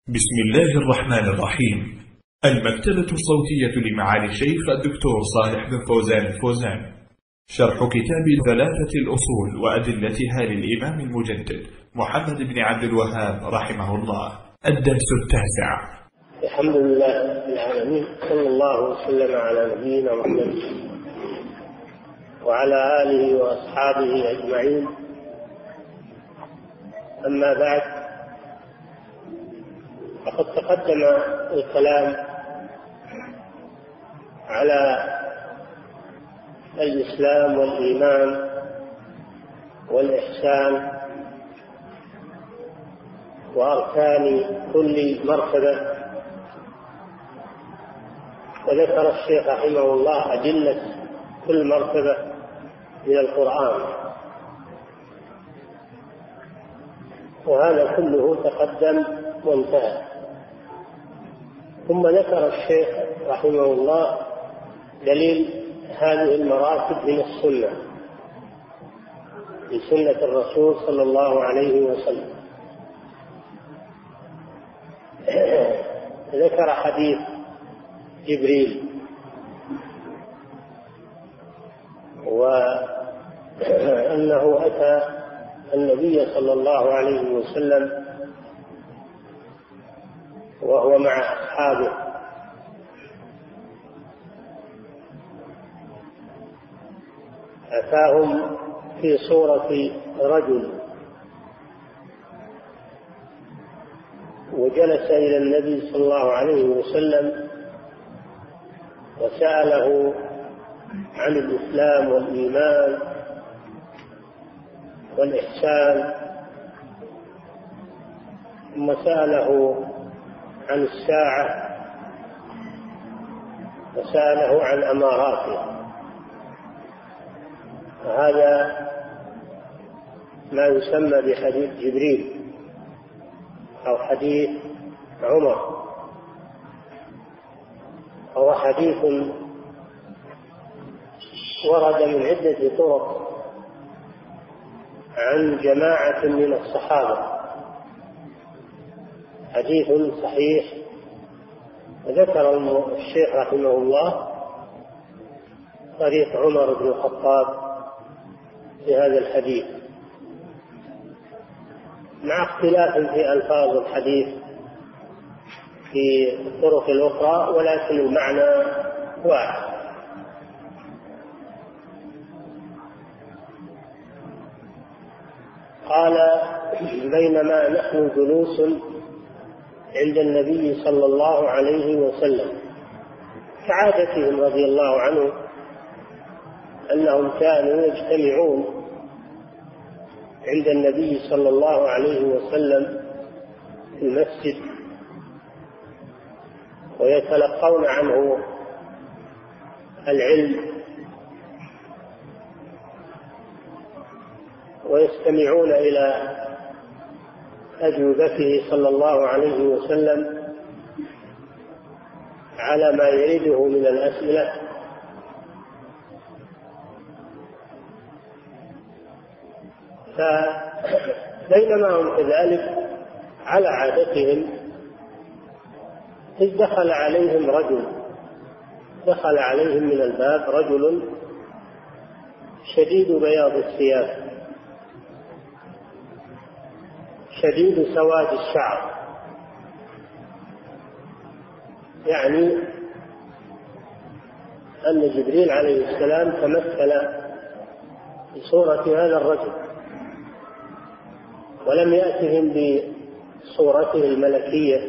بسم الله الرحمن الرحيم. المكتبة الصوتية لمعالي الشيخ الدكتور صالح بن فوزان الفوزان، شرح كتاب ثلاثة الأصول وأدلتها للإمام المجدد محمد بن عبد الوهاب رحمه الله. الدرس التاسع. الحمد لله رب العالمين، صلى الله وسلم على نبينا محمد وعلى آله وأصحابه أجمعين. أما بعد، فقد تقدم الكلام على الإسلام والإيمان والإحسان وأركان كل مرتبة، وذكر الشيخ رحمه الله أدلة كل مرتبة من القرآن، وهذا كله تقدم وانتهى. ثم ذكر الشيخ رحمه الله دليل هذه المراتب من السنة، من سنة الرسول صلى الله عليه وسلم. ذكر حديث جبريل، وأنه أتى النبي صلى الله عليه وسلم وهو مع أصحابه، أتاهم في صورة رجل، وجلس إلى النبي صلى الله عليه وسلم وسأله عن الإسلام والإيمان والإحسان، ثم سأله عن الساعة وسأله عن أماراتها. وهذا ما يسمى بحديث جبريل أو حديث عمر، هو حديث ورد من عدة طرق عن جماعة من الصحابة، حديث صحيح. ذكر الشيخ رحمه الله طريق عمر بن الخطاب في هذا الحديث، مع اختلاف في ألفاظ الحديث في الطرق الأخرى، ولكن المعنى واحد. قال: بينما نحن جلوس عند النبي صلى الله عليه وسلم، كعادتهم رضي الله عنه أنهم كانوا يجتمعون عند النبي صلى الله عليه وسلم في المسجد ويتلقون عنه العلم ويستمعون إلى أجوبته صلى الله عليه وسلم على ما يريده من الأسئلة. فبينما هم كذلك على عادتهم، إذ دخل عليهم من الباب رجل شديد بياض الثياب شديد سواد الشعر، يعني أن جبريل عليه السلام تمثل بصورة هذا الرجل، ولم يأتهم بصورته الملكية،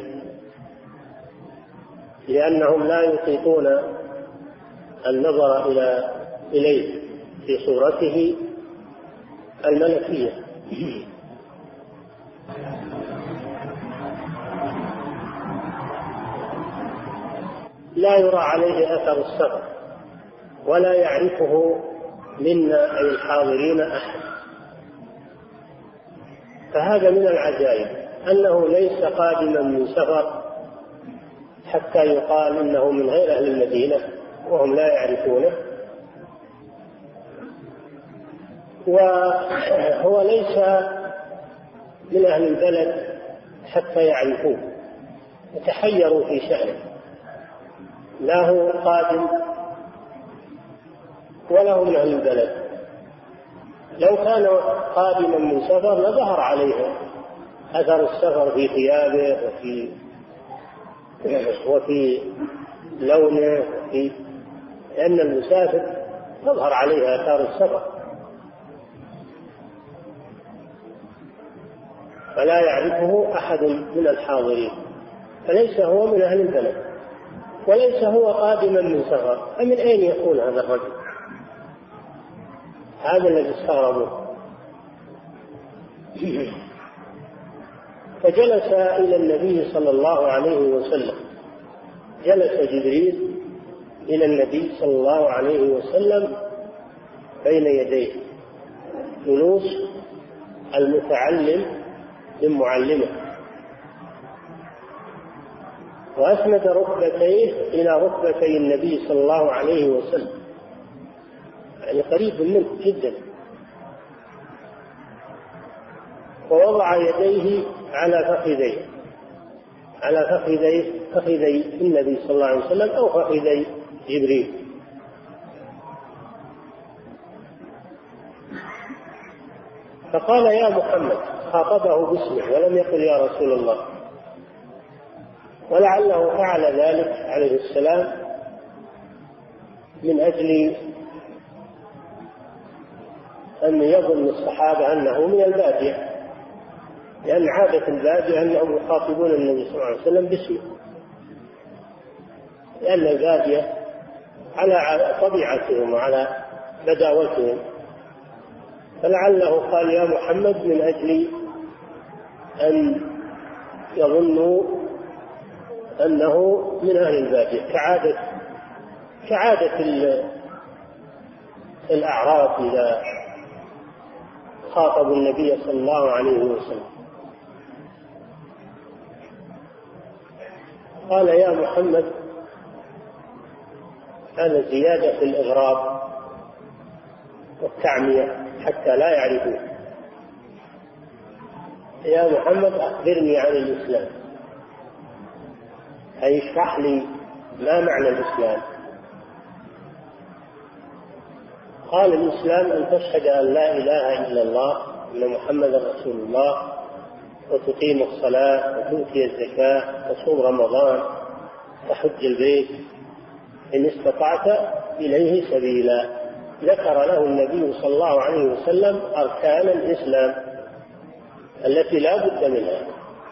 لأنهم لا يطيقون النظر إليه في صورته الملكية. لا يرى عليه أثر السفر، ولا يعرفه منا أي الحاضرين أحد. فهذا من العجائب أنه ليس قادما من سفر حتى يقال إنه من غير أهل المدينة وهم لا يعرفونه، وهو ليس من أهل البلد حتى يعرفوه، يتحيروا في شأنه، لا هو قادم ولا هو من أهل البلد. لو كان قادما من سفر لظهر عليه أثر السفر في ثيابه وفي لونه، لأن المسافر تظهر عليه آثار السفر، فلا يعرفه أحد من الحاضرين، فليس هو من أهل البلد وليس هو قادما من سفر، فمن أين يكون هذا الرجل؟ هذا الذي استغربوه. فجلس إلى النبي صلى الله عليه وسلم، جلس جبريل إلى النبي صلى الله عليه وسلم بين يديه جلوس المتعلم من معلمه، وأسند ركبتيه إلى ركبتي النبي صلى الله عليه وسلم، يعني قريب منه جدا، ووضع يديه على فخذي النبي صلى الله عليه وسلم أو فخذي جبريل. فقال يا محمد، خاطبه باسمه ولم يقل يا رسول الله، ولعله فعل ذلك عليه السلام من أجل أن يظن الصحابة أنه من البادية، لأن عادة البادية أنهم يخاطبون النبي صلى الله عليه وسلم باسمه، لأن البادية على طبيعتهم وعلى بداوتهم، فلعله قال يا محمد من أجل أن يظنوا أنه من أهل البادية، كعادة الأعراب إذا خاطبوا النبي صلى الله عليه وسلم. قال يا محمد، هذا زيادة في الإغراب والتعمية حتى لا يعرفوه. يا محمد أخبرني عن الإسلام، أي اشرح لي ما معنى الإسلام. قال الإسلام أن تشهد أن لا إله إلا الله وأن محمدا رسول الله، وتقيم الصلاة وتؤتي الزكاة وتصوم رمضان وتحج البيت إن استطعت إليه سبيلا. ذكر له النبي صلى الله عليه وسلم أركان الإسلام التي لا بد منها،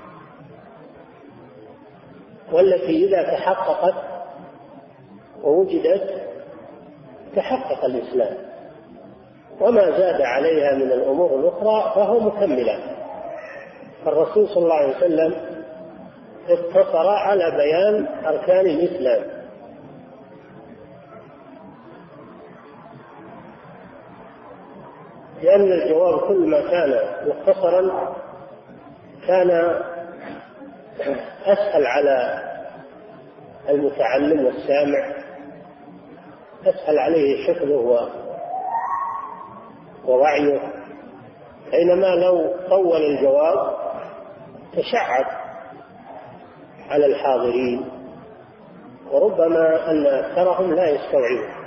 والتي إذا تحققت ووجدت تحقق الإسلام، وما زاد عليها من الأمور الأخرى فهو مكملة. فالرسول صلى الله عليه وسلم اقتصر على بيان أركان الإسلام، لأن الجواب كل ما كان مختصرا كان أسهل على المتعلم والسامع، أسهل عليه حفظه ووعيه، بينما لو طول الجواب تشعب على الحاضرين وربما أن أكثرهم لا يستوعبون.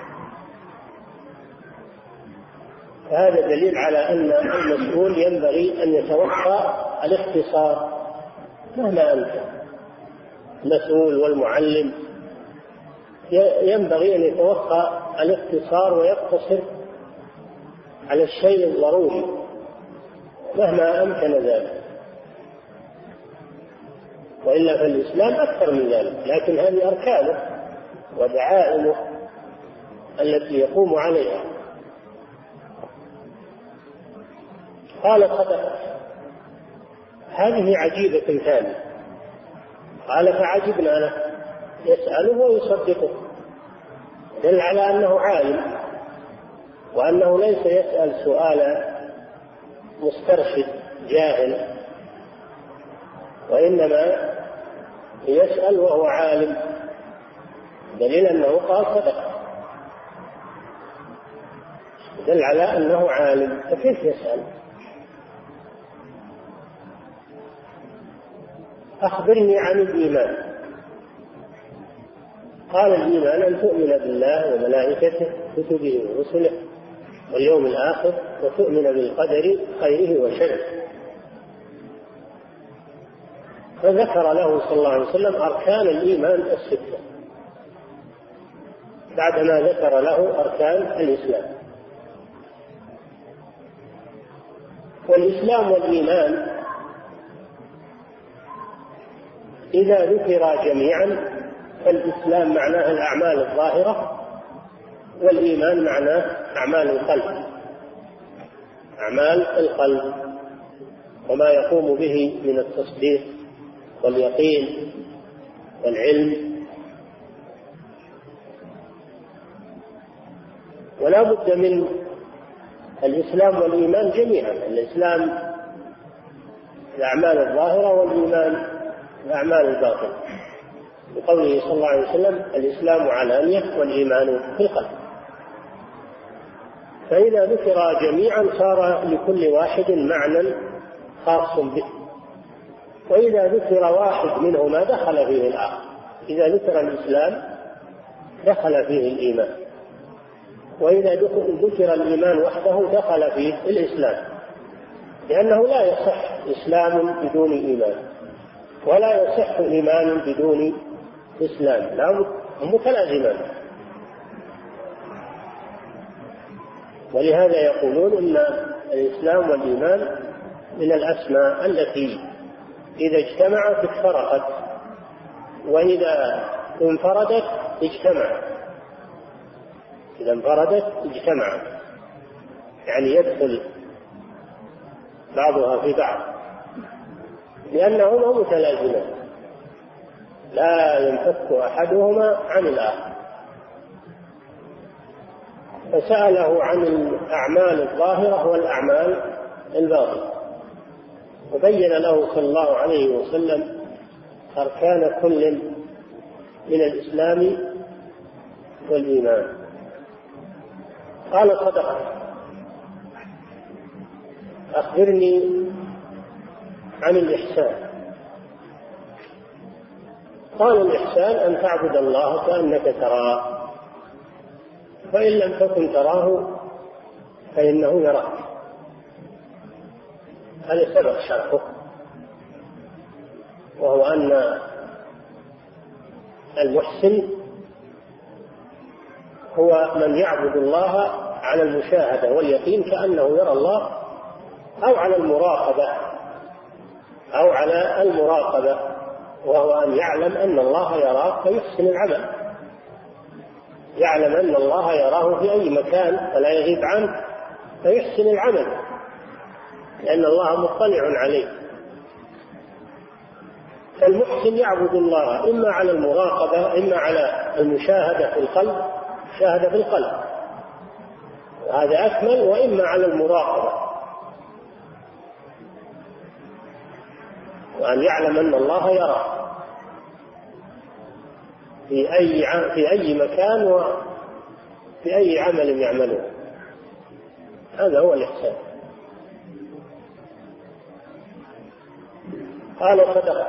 فهذا دليل على أن المسؤول ينبغي أن يتوقع الاختصار مهما أنت المسؤول والمعلم، ينبغي أن يتوقع الاختصار ويقتصر على الشيء الضروري مهما أمكن ذلك، وإلا فالإسلام أكثر من ذلك، لكن هذه أركانه ودعائمه التي يقوم عليها. قال صدق، هذه عجيبة ثانية. قال فعجبنا له، يسأله ويصدقه، دل على أنه عالم وأنه ليس يسأل سؤال مسترشد جاهل، وإنما يسأل وهو عالم، دليل أنه قال صدق، دل على أنه عالم، فكيف يسأل؟ أخبرني عن الإيمان. قال الإيمان أن تؤمن بالله وملائكته وكتبه ورسله واليوم الآخر وتؤمن بالقدر خيره وشره. فذكر له صلى الله عليه وسلم أركان الإيمان الستة بعدما ذكر له أركان الإسلام. والإسلام والإيمان إذا ذكر جميعا فالإسلام معناه الأعمال الظاهرة، والإيمان معناه أعمال القلب، أعمال القلب وما يقوم به من التصديق واليقين والعلم. ولا بد من الإسلام والإيمان جميعا، الإسلام الأعمال الظاهرة والإيمان الأعمال الباطنة، بقوله صلى الله عليه وسلم الإسلام علانية والإيمان في القلب. فإذا ذكر جميعا صار لكل واحد معنى خاص به، وإذا ذكر واحد منهما دخل فيه الآخر. إذا ذكر الإسلام دخل فيه الإيمان، وإذا ذكر الإيمان وحده دخل فيه الإسلام، لأنه لا يصح إسلام بدون إيمان ولا يصح إيمان بدون إسلام، لا متلازمان. ولهذا يقولون إن الإسلام والإيمان من الأسماء التي إذا اجتمعت افترقت، وإذا انفردت اجتمعت. إذا انفردت اجتمعت، يعني يدخل بعضها في بعض، لأنهما متلازمان لا ينفك أحدهما عن الآخر. فسأله عن الأعمال الظاهرة والأعمال الباطنة، وبين له صلى الله عليه وسلم أركان كل من الإسلام والإيمان. قال صدق. أخبرني عن الإحسان. قال الإحسان أن تعبد الله كأنك تراه، فإن لم تكن تراه فإنه يراك. هذا سبق شرحه، وهو أن المحسن هو من يعبد الله على المشاهدة واليقين كأنه يرى الله، أو على المراقبة وهو أن يعلم أن الله يراه فيحسن العمل، يعلم أن الله يراه في أي مكان فلا يغيب عنه فيحسن العمل، لأن الله مطلع عليه. فالمحسن يعبد الله إما على المراقبة إما على المشاهدة في القلب، شاهد في القلب هذا أكمل، وإما على المراقبة، وأن يعلم أن الله يرى في أي مكان وفي أي عمل يعمله. هذا هو الإحسان. قال صدق.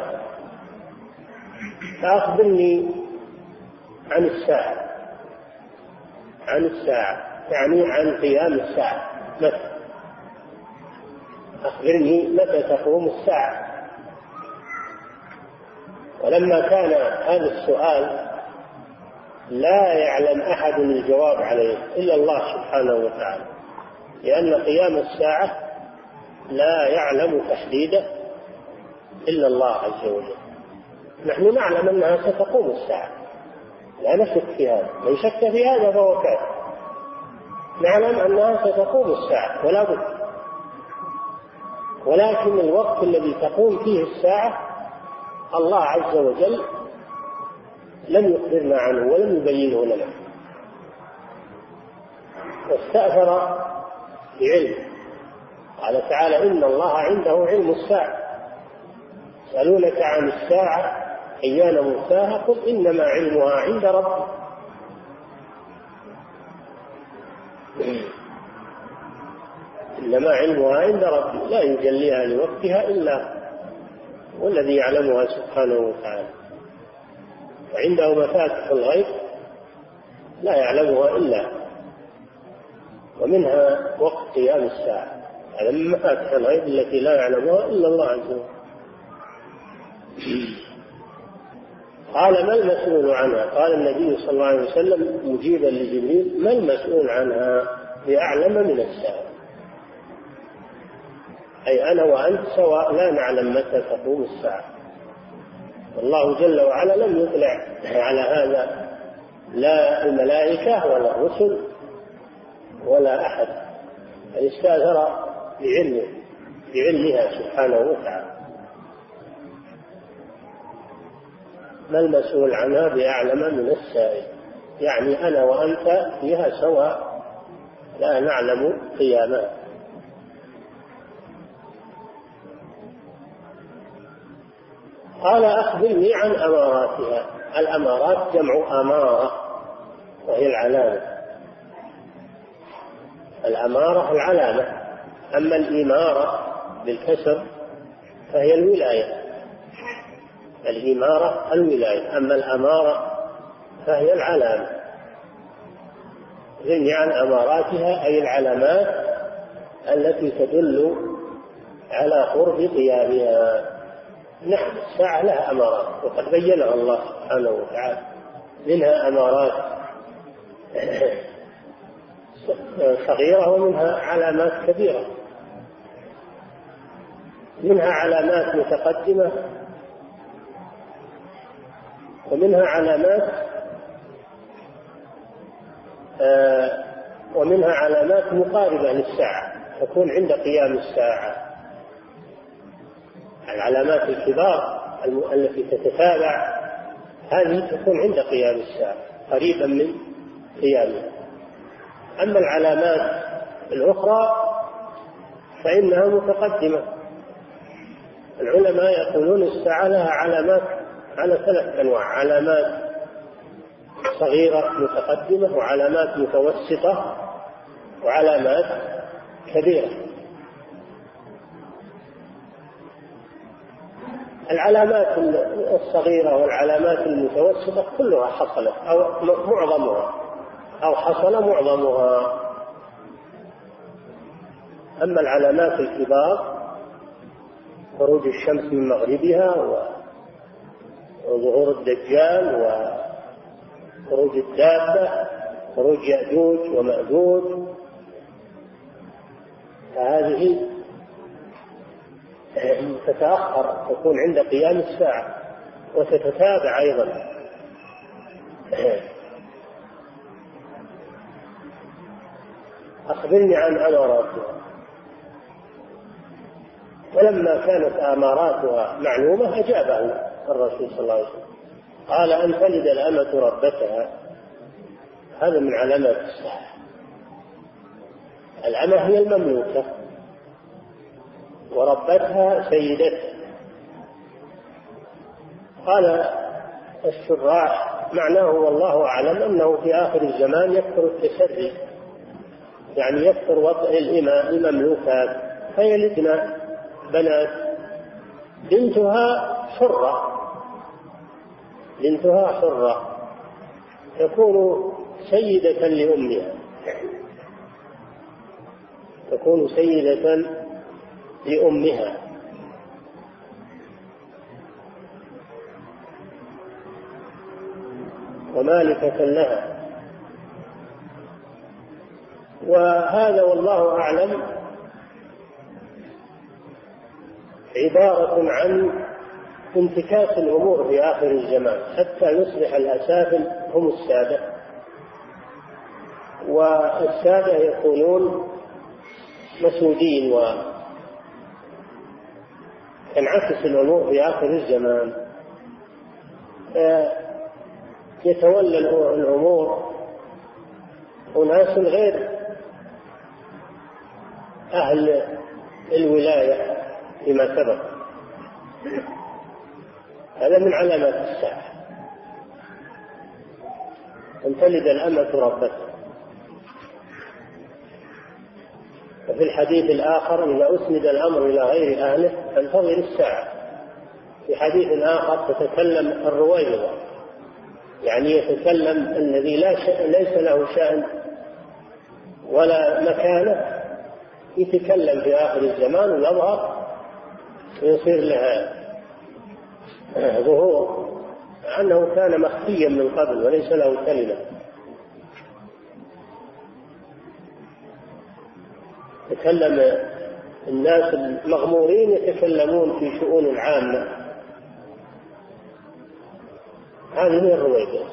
فأخبرني عن الساعة. عن الساعة يعني عن قيام الساعة، متى؟ أخبرني متى تقوم الساعة. ولما كان هذا السؤال لا يعلم أحد الجواب عليه إلا الله سبحانه وتعالى، لأن قيام الساعة لا يعلم تحديده إلا الله عز وجل. نحن نعلم أنها ستقوم الساعة، لا نشك في هذا، من شك في هذا فهو كافر. نعلم أنها ستقوم الساعة ولا بد، ولكن الوقت الذي تقوم فيه الساعة الله عز وجل لم يخبرنا عنه ولم يبينه لنا، واستأثر بعلم. قال تعالى إن الله عنده علم الساعة، يسألونك عن الساعة أيان مرساها قل إنما علمها عند ربي. إنما علمها عند ربي لا يجليها لوقتها إلا والذي يعلمها سبحانه وتعالى، وعنده مفاتح الغيب لا يعلمها إلا، ومنها وقت قيام الساعة، هذا من مفاتح الغيب التي لا يعلمها إلا الله عز وجل. قال ما المسؤول عنها؟ قال النبي صلى الله عليه وسلم مجيبا لجبريل ما المسؤول عنها بأعلم من السائل، أي أنا وأنت سواء لا نعلم متى تقوم الساعة، والله جل وعلا لم يطلع على هذا لا الملائكة ولا الرسل ولا أحد، بل استأثر بعلمها سبحانه وتعالى. ما المسؤول عنها بأعلم من السائل، يعني أنا وأنت فيها سواء لا نعلم قيامها. قال أخبرني عن أماراتها. الأمارات جمع أمارة وهي العلامة، الأمارة العلامة، أما الإمارة بالكسر فهي الولاية، الإمارة الولاية، أما الأمارة فهي العلامة. أخبرني عن أماراتها أي العلامات التي تدل على قرب قيامها. نعم الساعة لها أمارات وقد بينها الله سبحانه وتعالى، منها أمارات صغيرة ومنها علامات كبيرة، منها علامات متقدمة ومنها علامات مقاربة للساعة تكون عند قيام الساعة. العلامات الكبار التي تتتابع هذه تكون عند قيام الساعة قريبا من قيامها، أما العلامات الأخرى فإنها متقدمة. العلماء يقولون الساعة لها علامات على 3 أنواع: علامات صغيرة متقدمة، وعلامات متوسطة، وعلامات كبيرة. العلامات الصغيرة والعلامات المتوسطة كلها حصلت أو معظمها، أو حصل معظمها. أما العلامات الكبار خروج الشمس من مغربها وظهور الدجال وخروج الدابة، خروج يأجوج ومأجوج، فهذه تتأخر تكون عند قيام الساعة وتتتابع أيضا. أخبرني عن أماراتها. ولما كانت أماراتها معلومة أجابه الرسول صلى الله عليه وسلم، قال أن تلد الأمة ربتها، هذا من علامات الساعة. الأمة هي المملوكة وربتها سيدتها. قال الشراح معناه والله أعلم أنه في آخر الزمان يكثر التسري، يعني يكثر وطأ المملوكات فيلدن بنات بنتها حرة تكون سيدة لأمها، ومالكة لها. وهذا والله أعلم عبارة عن انتكاس الأمور في آخر الزمان حتى يصبح الأسافل هم السادة، والسادة يكونون مسودين، وتنعكس الأمور في آخر الزمان، يتولى الأمور أناس غير أهل الولاية فيما سبق. هذا من علامات الساعة، أن تلد الأمة ربتها. وفي الحديث الآخر إذا أسند الأمر إلى غير أهله فانتظر الساعة، في حديث آخر تتكلم الرويبضة، يعني يتكلم الذي ليس له شأن ولا مكانة، يتكلم في آخر الزمان ويظهر ويصير لها ظهور، أنه كان مخفيا من قبل وليس له كلمة. تكلم الناس المغمورين يتكلمون في شؤون العامة، هذه هي الرويبضة.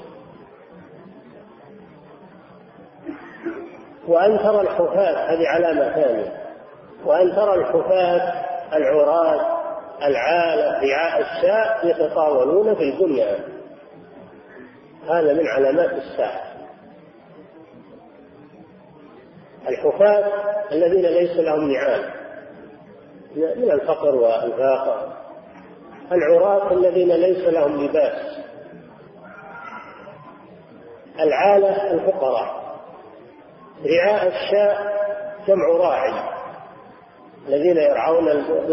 وأن ترى الحفاة، هذه علامة ثانية، وأن ترى الحفاة العراة العالة رعاء الشاء يتطاولون في البنيان، هذا من علامات الساعة. الحفاة الذين ليس لهم نعال من الفقر والفاقة، العراة الذين ليس لهم لباس، العالة الفقراء، رعاء الشاء جمع راعي الذين يرعون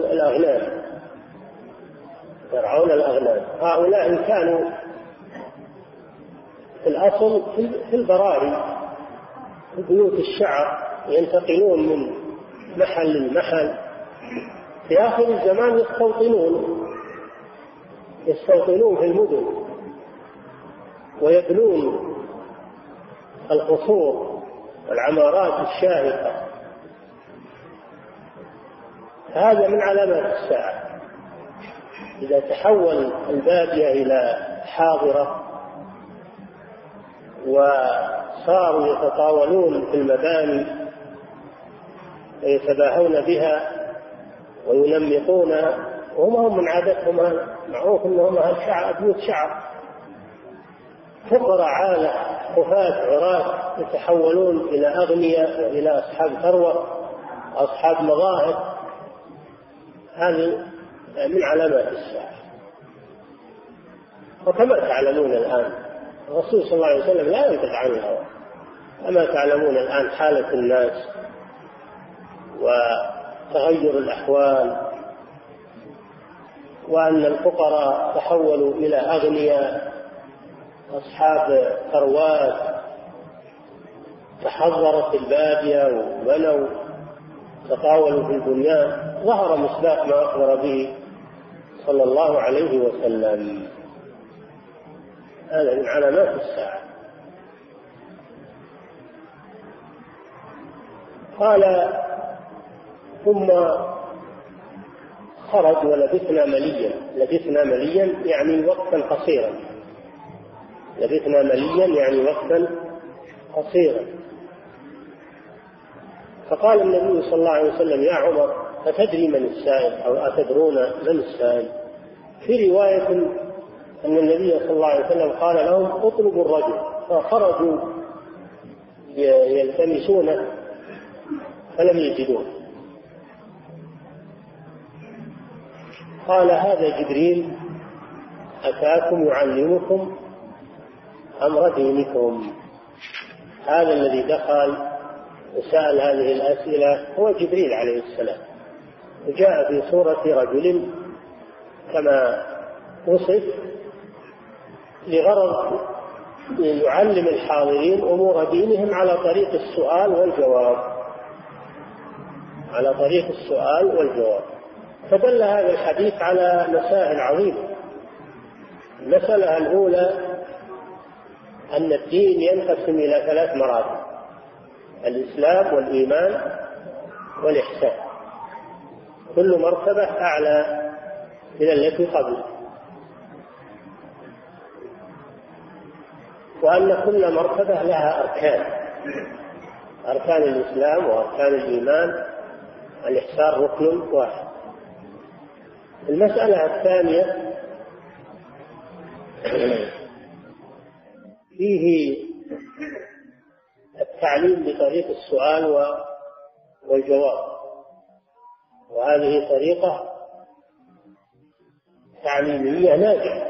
الأغنام، هؤلاء كانوا في الأصل في البراري في بيوت الشعر، ينتقلون من محل لمحل. في آخر الزمان يستوطنون في المدن ويبنون القصور والعمارات الشاهقة، هذا من علامات الساعة. إذا تحول البادية إلى حاضرة وصاروا يتطاولون في المباني ويتباهون بها وينمقونها، وهم من عادتهم معروف أنهم أهل شعر، بيوت شعر، فقراء عالة حفاة عراة يتحولون إلى أغنياء وإلى أصحاب ثروة، أصحاب مظاهر، هذه من علامات الساعة. وكما تعلمون الآن الرسول صلى الله عليه وسلم لا ينطق عن الهوى، كما تعلمون الآن حالة الناس وتغير الأحوال، وأن الفقراء تحولوا إلى أغنياء أصحاب ثروات، تحضرت البادية وبنوا تطاولوا في البنيان، ظهر مصداق ما أخبر به صلى الله عليه وسلم. هذا من علامات الساعة. قال ثم خرج ولبثنا مليا يعني وقتا قصيرا، لبثنا مليا يعني وقتا قصيرا. فقال النبي صلى الله عليه وسلم يا عمر أتدري من السائل أو أتدرون من السائل؟ في رواية أن النبي صلى الله عليه وسلم قال لهم اطلبوا الرجل، فخرجوا يلتمسونه فلم يجدوه. قال هذا جبريل أتاكم يعلمكم أمر دينكم. هذا الذي دخل وسأل هذه الأسئلة هو جبريل عليه السلام، وجاء في صورة رجل كما وصف لغرض يعلم الحاضرين أمور دينهم على طريق السؤال والجواب. فدل هذا الحديث على مسائل عظيمة. المسألة الأولى أن الدين ينقسم إلى 3 مراتب: الإسلام والإيمان والإحسان، كل مرتبة أعلى من التي قبله، وأن كل مرتبة لها أركان الإسلام وأركان الإيمان، الإحسان ركن واحد. المسألة الثانية فيه التعليم بطريق السؤال والجواب، وهذه طريقة تعليمية ناجحة.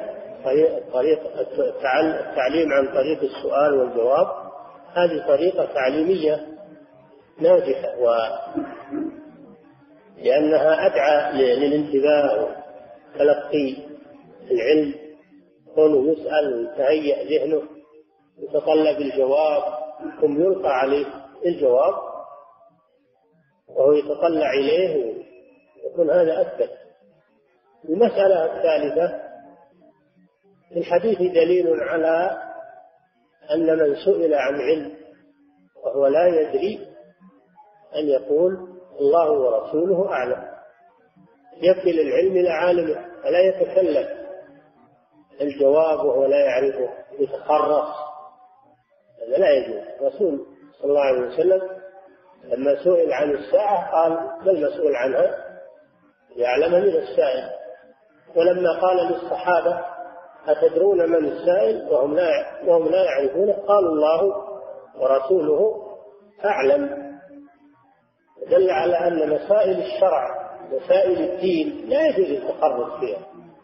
التعليم عن طريق السؤال والجواب هذه طريقة تعليمية ناجحة، لأنها أدعى للانتباه وتلقي العلم كونه يسأل ويتهيأ ذهنه يتطلب الجواب ثم يلقى عليه الجواب وهو يتطلع إليه يكون هذا أثبت. المسألة الثالثة في الحديث دليل على أن من سئل عن علم وهو لا يدري أن يقول الله ورسوله أعلم، يكل العلم إلى عالمه فلا يتكلم الجواب وهو لا يعرفه يتخرص، هذا لا يجوز. الرسول صلى الله عليه وسلم لما سئل عن الساعة قال ما المسؤول عنها يعلم من السائل، ولما قال للصحابة أتدرون من السائل وهم لا يعرفونه قالوا الله ورسوله أعلم. دل على أن مسائل الشرع مسائل الدين لا يجوز التخرص فيها،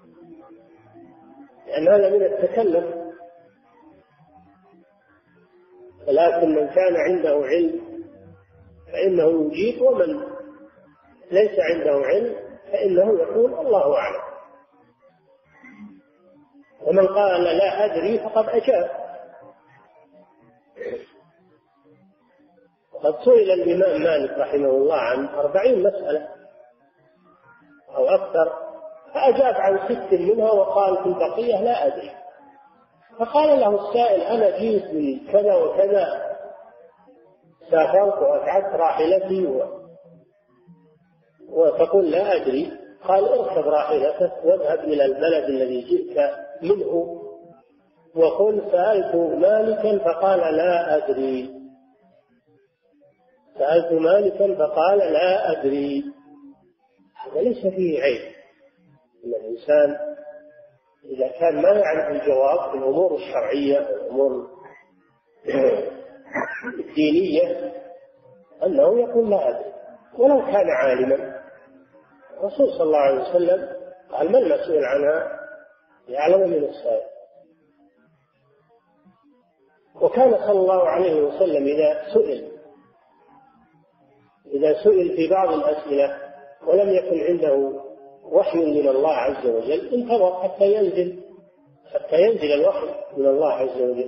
لأن هذا من التكلف. ولكن من كان عنده علم فإنه يجيب، ومن ليس عنده علم فإنه يقول الله أعلم. ومن قال لا أدري فقد أجاب. قد سئل الإمام مالك رحمه الله عن 40 مسألة أو أكثر فأجاب عن 6 منها وقال في البقية لا أدري. فقال له السائل أنا جيت من كذا وكذا، سافرت وأتعبت راحلتي وتقول لا أدري. قال اركب راحلتك واذهب إلى البلد الذي جئت منه وقل سألت مالكا فقال لا أدري، سألت مالكا فقال لا أدري. هذا ليس فيه عيب أن الإنسان إذا كان ما يعرف الجواب في الأمور الشرعية والأمور الدينية أنه يقول لا أدري ولو كان عالما. الرسول صلى الله عليه وسلم قال ما المسؤول عنها يعلم من السائل. وكان صلى الله عليه وسلم إذا سئل في بعض الأسئلة ولم يكن عنده وحي من الله عز وجل انتظر حتى ينزل الوحي من الله عز وجل.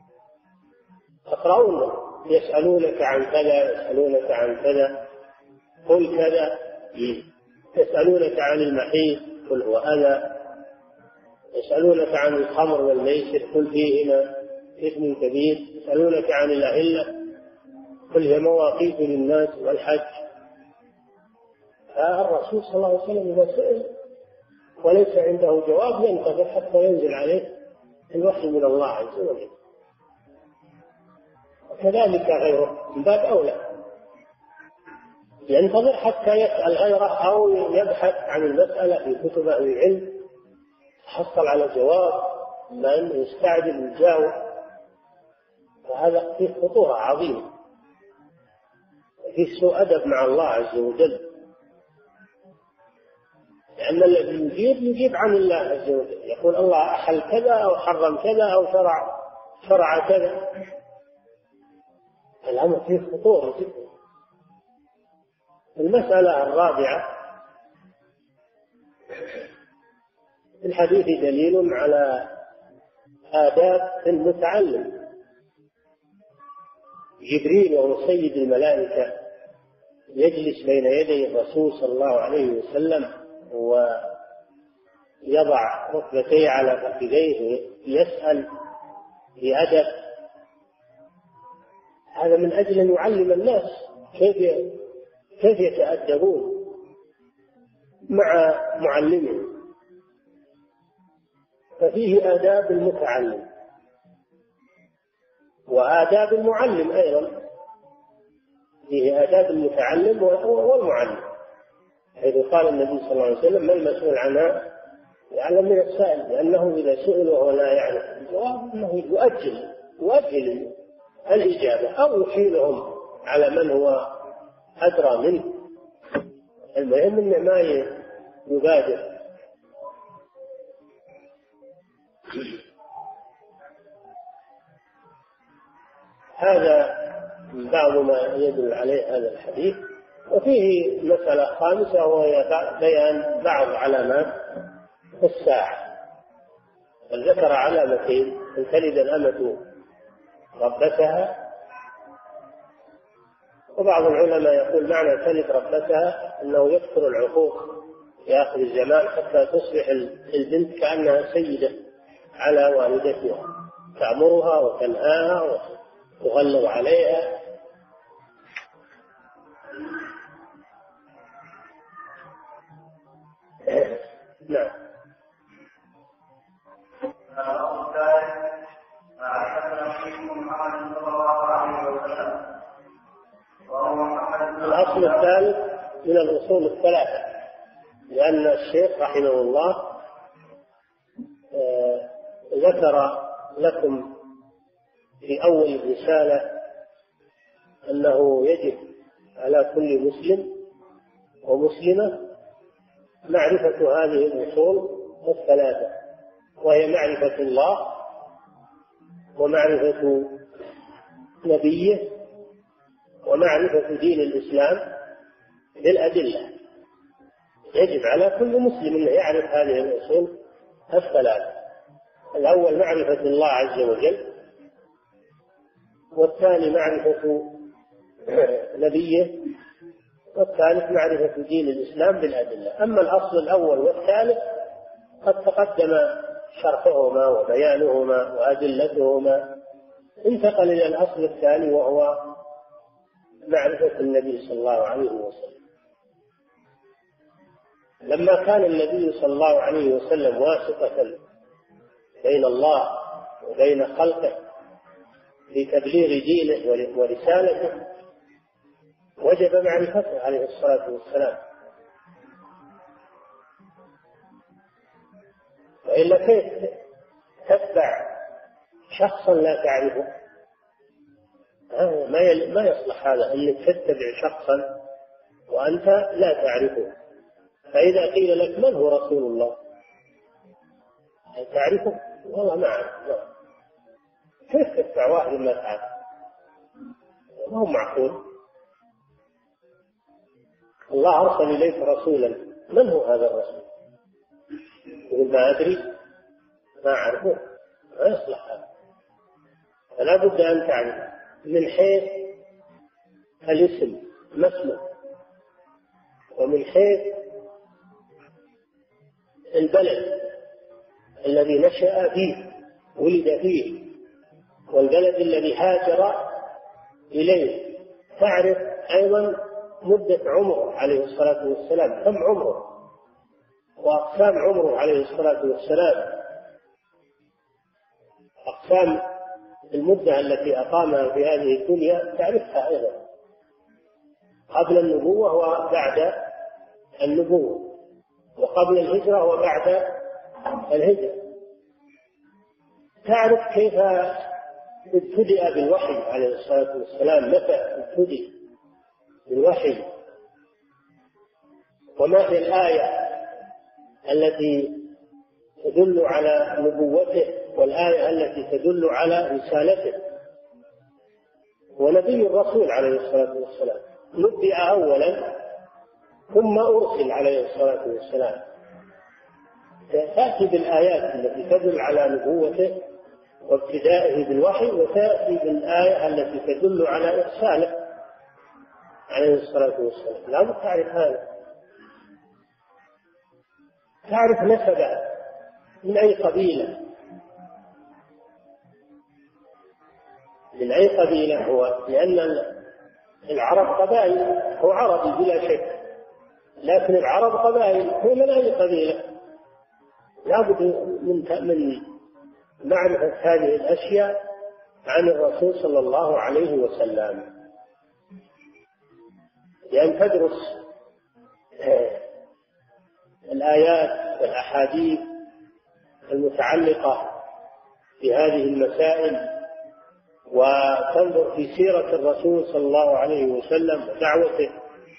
تقرؤون يسألونك عن كذا يسألونك عن كذا قل كذا، يسألونك عن المحيط قل هو أذى، يسألونك عن الخمر والميسر قل فيهما إثم كبير، يسألونك عن الأهلة قل هي مواقيت للناس والحج. فالرسول صلى الله عليه وسلم إذا سئل وليس عنده جواب ينتظر حتى ينزل عليه الوحي من الله عز وجل. وكذلك غيره من باب أولى ينتظر حتى يسأل غيره أو يبحث عن المسألة في كتب أهل العلم يحصل على جواب لأنه يستعجل ويجاوب، وهذا فيه خطورة عظيمة، فيه سوء أدب مع الله عز وجل، لأن الذي يجيب عن الله عز وجل يقول الله أحل كذا أو حرم كذا أو شرع كذا. الأمر فيه خطورة جدا. المسألة الرابعة في الحديث دليل على آداب المتعلم. جبريل وهو سيد الملائكة يجلس بين يدي الرسول صلى الله عليه وسلم ويضع ركبتيه على فخذيه يسأل بأدب. هذا من أجل أن يعلم الناس كيف يتأدبون مع معلمهم. ففيه آداب المتعلم وآداب المعلم أيضا، فيه آداب المتعلم والمعلم، حيث قال النبي صلى الله عليه وسلم ما المسؤول عنها يعلم من السائل، لأنه إذا سئل وهو لا يعرف الجواب أنه يؤجل الإجابة أو يحيلهم على من هو أدرى منه. المهم أنه ما يبادر. هذا بعض ما يدل عليه هذا الحديث. وفيه مسألة خامسة وهي بيان بعض علامات الساعة. بل ذكر علامتين: أن تلد الأمة ربتها، وبعض العلماء يقول معنى تلد ربتها أنه يكثر العقوق في آخر الزمان حتى تصبح البنت كأنها سيدة على والدتها، تأمرها وتنهاها وتغلظ عليها. نعم. الأصل الثالث من الأصول الثلاثة، لأن الشيخ رحمه الله ذكر لكم في أول الرسالة أنه يجب على كل مسلم ومسلمة معرفة هذه الأصول الثلاثة، وهي معرفة الله ومعرفة نبيه ومعرفة دين الإسلام بالأدلة. يجب على كل مسلم أن يعرف هذه الأصول الثلاثة: الأول معرفة الله عز وجل، والثاني معرفة نبيه، والثالث معرفة دين الإسلام بالأدلة. أما الأصل الأول والثالث قد تقدم شرحهما وبيانهما وأدلتهما. انتقل إلى الأصل الثاني وهو معرفة النبي صلى الله عليه وسلم. لما كان النبي صلى الله عليه وسلم واسطة بين الله وبين خلقه في تبليغ دينه ورسالته، وجب معرفته عليه الصلاة والسلام، وإلا كيف تتبع شخصا لا تعرفه؟ ما يصلح هذا أنك تتبع شخصا وأنت لا تعرفه. فإذا قيل لك من هو رسول الله هل تعرفه؟ والله ما أعرف. كيف تتبع واحد ما تعرف؟ ما هو معقول. الله أرسل إليك رسولا، من هو هذا الرسول؟ يقول ما أدري، ما أعرفه، ما يصلح هذا. فلا بد أن تعرف من حيث الاسم ما اسمه، ومن حيث البلد الذي نشأ فيه ولد فيه، والبلد الذي هاجر إليه. تعرف أيضا مدة عمره عليه الصلاة والسلام، كم عمره وأقسام عمره عليه الصلاة والسلام، أقسام المدة التي أقامها في هذه الدنيا تعرفها أيضا، قبل النبوة وبعد النبوة، وقبل الهجرة وبعد الهجرة. تعرف كيف ابتدأ بالوحي عليه الصلاة والسلام، متى ابتدأ بالوحي، وما هي الآية التي تدل على نبوته والآية التي تدل على رسالته. ونبي الرسول عليه الصلاة والسلام نبئ أولا ثم أرسل عليه الصلاة والسلام. تأتي بالآيات التي تدل على نبوته وابتدائه بالوحي، وتأتي بالآية التي تدل على إرساله عليه الصلاة والسلام. لا بد تعرف هذا. تعرف نسبه من أي قبيلة، من أي قبيلة هو، لأن العرب قبائل، هو عربي بلا شك، لكن العرب قبائل، هو من أي قبيلة. لا بد من معرفة هذه الأشياء عن الرسول صلى الله عليه وسلم، لأن تدرس الآيات والأحاديث المتعلقة بهذه المسائل، وتنظر في سيرة الرسول صلى الله عليه وسلم ودعوته،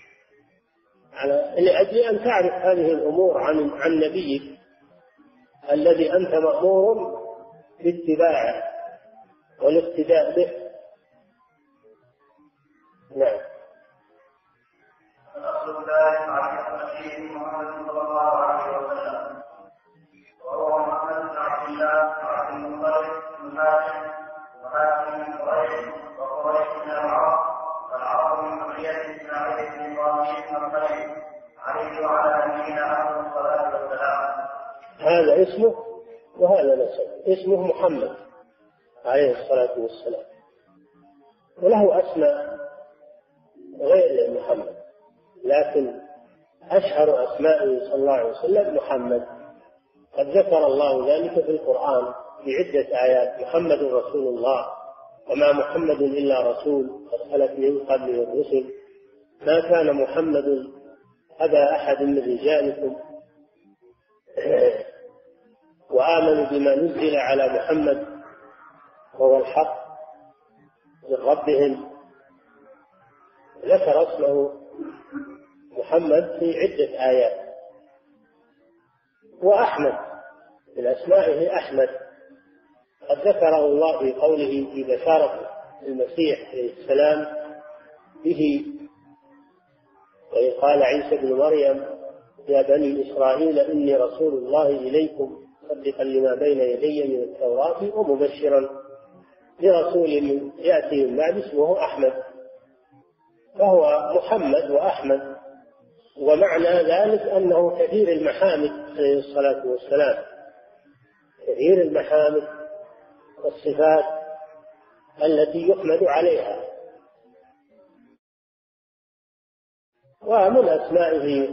لأجل أن تعرف هذه الأمور عن نبيك الذي أنت مأمور باتباعه والاقتداء به. نعم. الأصل الثالث معرفة المسيح محمد صلى الله عليه وسلم، وهو محمد بن عبد الله اسمه وهذا نسبه. اسمه محمد عليه الصلاة والسلام، وله أسماء غير محمد، لكن أشهر أسمائه صلى الله عليه وسلم محمد. قد ذكر الله ذلك في القرآن في عدة آيات: محمد رسول الله، وما محمد إلا رسول قد خلت من قبله الرسل، ما كان محمد أبا أحد من رجالكم، وآمنوا بما نزل على محمد وهو الحق من ربهم. ذكر اسمه محمد في عدة آيات. وأحمد من أسمائه أحمد، قد ذكره الله في قوله في بشارة المسيح عليه السلام به: وإذ قال عيسى ابن مريم يا بني إسرائيل إني رسول الله إليكم مصدقا لما بين يدي من التوراة ومبشرا برسول يأتي من بعد اسمه أحمد. فهو محمد وأحمد، ومعنى ذلك أنه كثير المحامد عليه الصلاة والسلام، كثير المحامد والصفات التي يحمد عليها. ومن أسمائه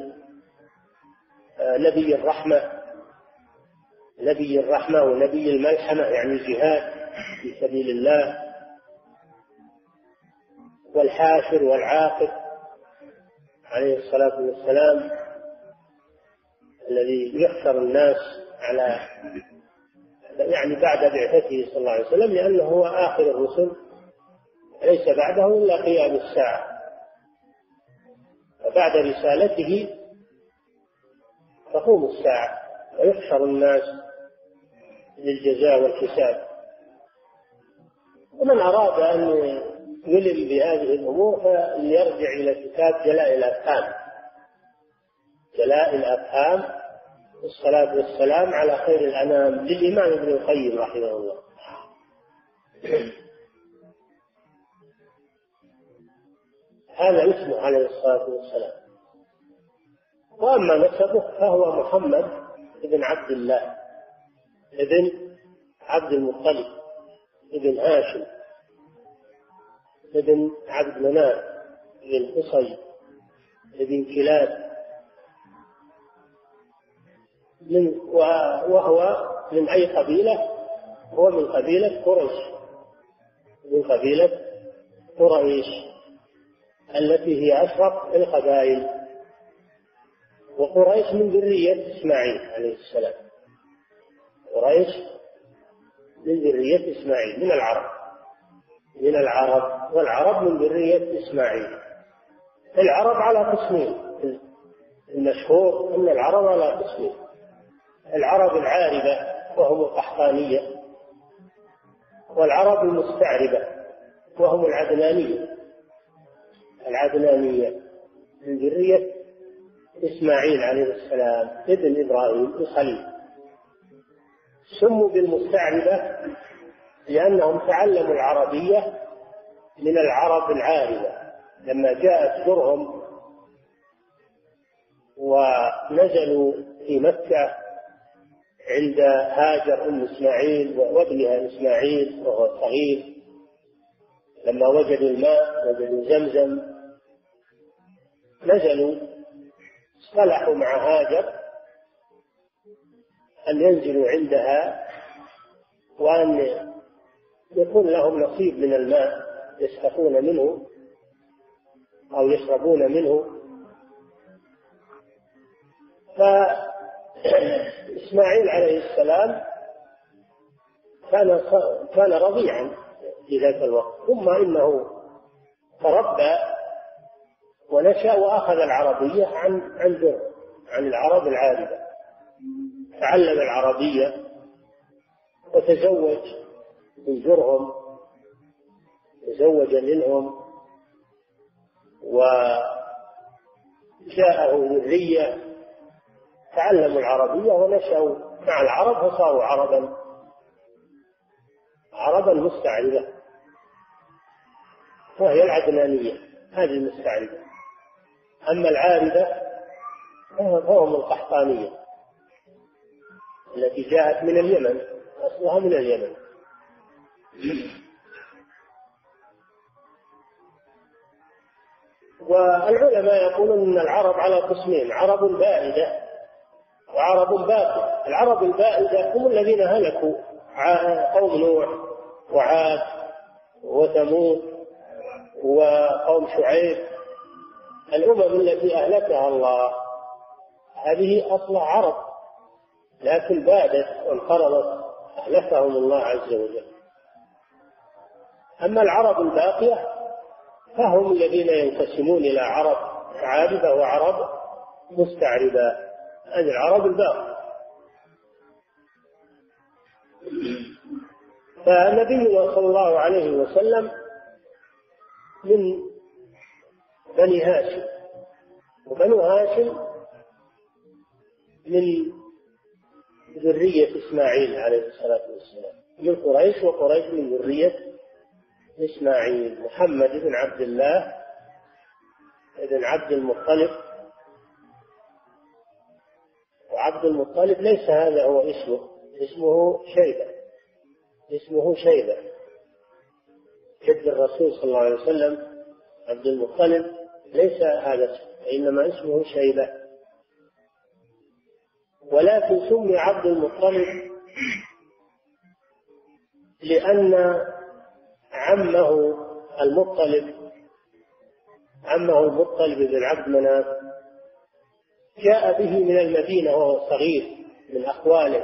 نبي الرحمة، نبي الرحمة ونبي الملحمة، يعني الجهاد في سبيل الله، والحاشر والعاقب عليه الصلاة والسلام، الذي يحشر الناس على يعني بعد بعثته صلى الله عليه وسلم، لأنه هو آخر الرسل، ليس بعده إلا قيام الساعة، فبعد رسالته تقوم الساعة ويحشر الناس للجزاء والحساب. ومن أراد أن يلم بهذه الأمور فليرجع إلى كتاب جلاء الأفهام، جلاء الأفهام والصلاة والسلام على خير الأنام للإمام ابن القيم رحمه الله. هذا اسمه عليه الصلاة والسلام. وأما نسبه فهو محمد ابن عبد الله ابن عبد المطلب ابن هاشم ابن عبد مناف ابن قصي ابن كلاب، وهو من أي قبيلة؟ هو من قبيلة قريش، من قبيلة قريش التي هي أشرف القبائل. وقريش من ذرية إسماعيل عليه السلام، قريش من ذرية إسماعيل، من العرب، من العرب، والعرب من ذرية إسماعيل. العرب على قسمين، المشهور أن العرب على قسمين: العرب العاربة وهم القحطانية، والعرب المستعربة وهم العدنانية. العدنانية من ذرية إسماعيل عليه السلام ابن إبراهيم الخليل. سموا بالمستعربة لأنهم تعلموا العربية من العرب العاربة، لما جاءت جرهم ونزلوا في مكة عند هاجر أم إسماعيل وابنها إسماعيل وهو صغير، لما وجدوا الماء وجدوا زمزم نزلوا، اصطلحوا مع هاجر أن ينزلوا عندها وأن يكون لهم نصيب من الماء يسقون منه أو يشربون منه. فإسماعيل عليه السلام كان رضيعا في ذاك الوقت، ثم إنه تربى ونشأ وأخذ العربية عن العرب العاربة، تعلم العربية وتزوج من جرهم، تزوج منهم وجاءه ذرية تعلموا العربية ونشأوا مع العرب فصاروا عربا مستعربة، وهي العدنانية هذه المستعربة. أما العاربة فهم القحطانية التي جاءت من اليمن، أصلها من اليمن. والعلماء يقولون أن العرب على قسمين: عرب بائدة وعرب باقية. العرب البائدة هم الذين هلكوا، قوم نوح وعاد وثمود وقوم شعيب. الأمم التي أهلكها الله هذه أصلها عرب، لكن بادت وانقرضت، أهلكهم الله عز وجل. أما العرب الباقية فهم الذين ينقسمون إلى عرب عاربة وعرب مستعربة، هذه العرب الباقية. فالنبي صلى الله عليه وسلم من بني هاشم، وبنو هاشم من ذرية إسماعيل عليه الصلاة والسلام، من قريش، وقريش من ذرية إسماعيل. محمد بن عبد الله بن عبد المطلب، وعبد المطلب ليس هذا هو اسمه، اسمه شيبة جد الرسول صلى الله عليه وسلم. عبد المطلب ليس هذا اسمه، إنما اسمه شيبة، ولكن سمي عبد المطلب لأن عمه المطلب بن عبد مناف جاء به من المدينة وهو صغير، من أخوال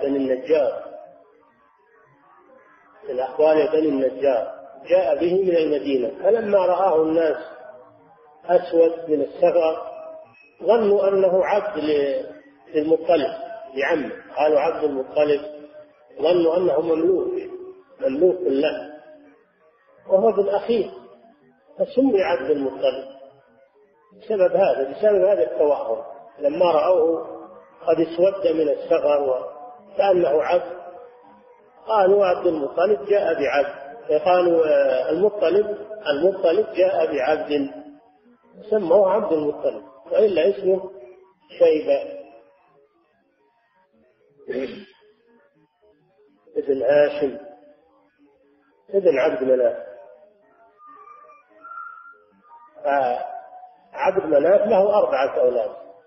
بني النجار، جاء به من المدينة. فلما رآه الناس أسود من السفر ظنوا أنه عبد للمطلب لعمه، قالوا عبد المطلب، ظنوا أنه مملوك له وهو ابن أخيه، فسمي عبد المطلب بسبب هذا التوهم. لما رأوه قد اسود من السفر وكأنه عبد قالوا عبد المطلب جاء بعبد، قالوا المطلب جاء بعبد، سموه عبد المطلب، وإلا اسمه شيبة ابن هاشم ابن عبد مناف. عبد مناف له 4 أولاد،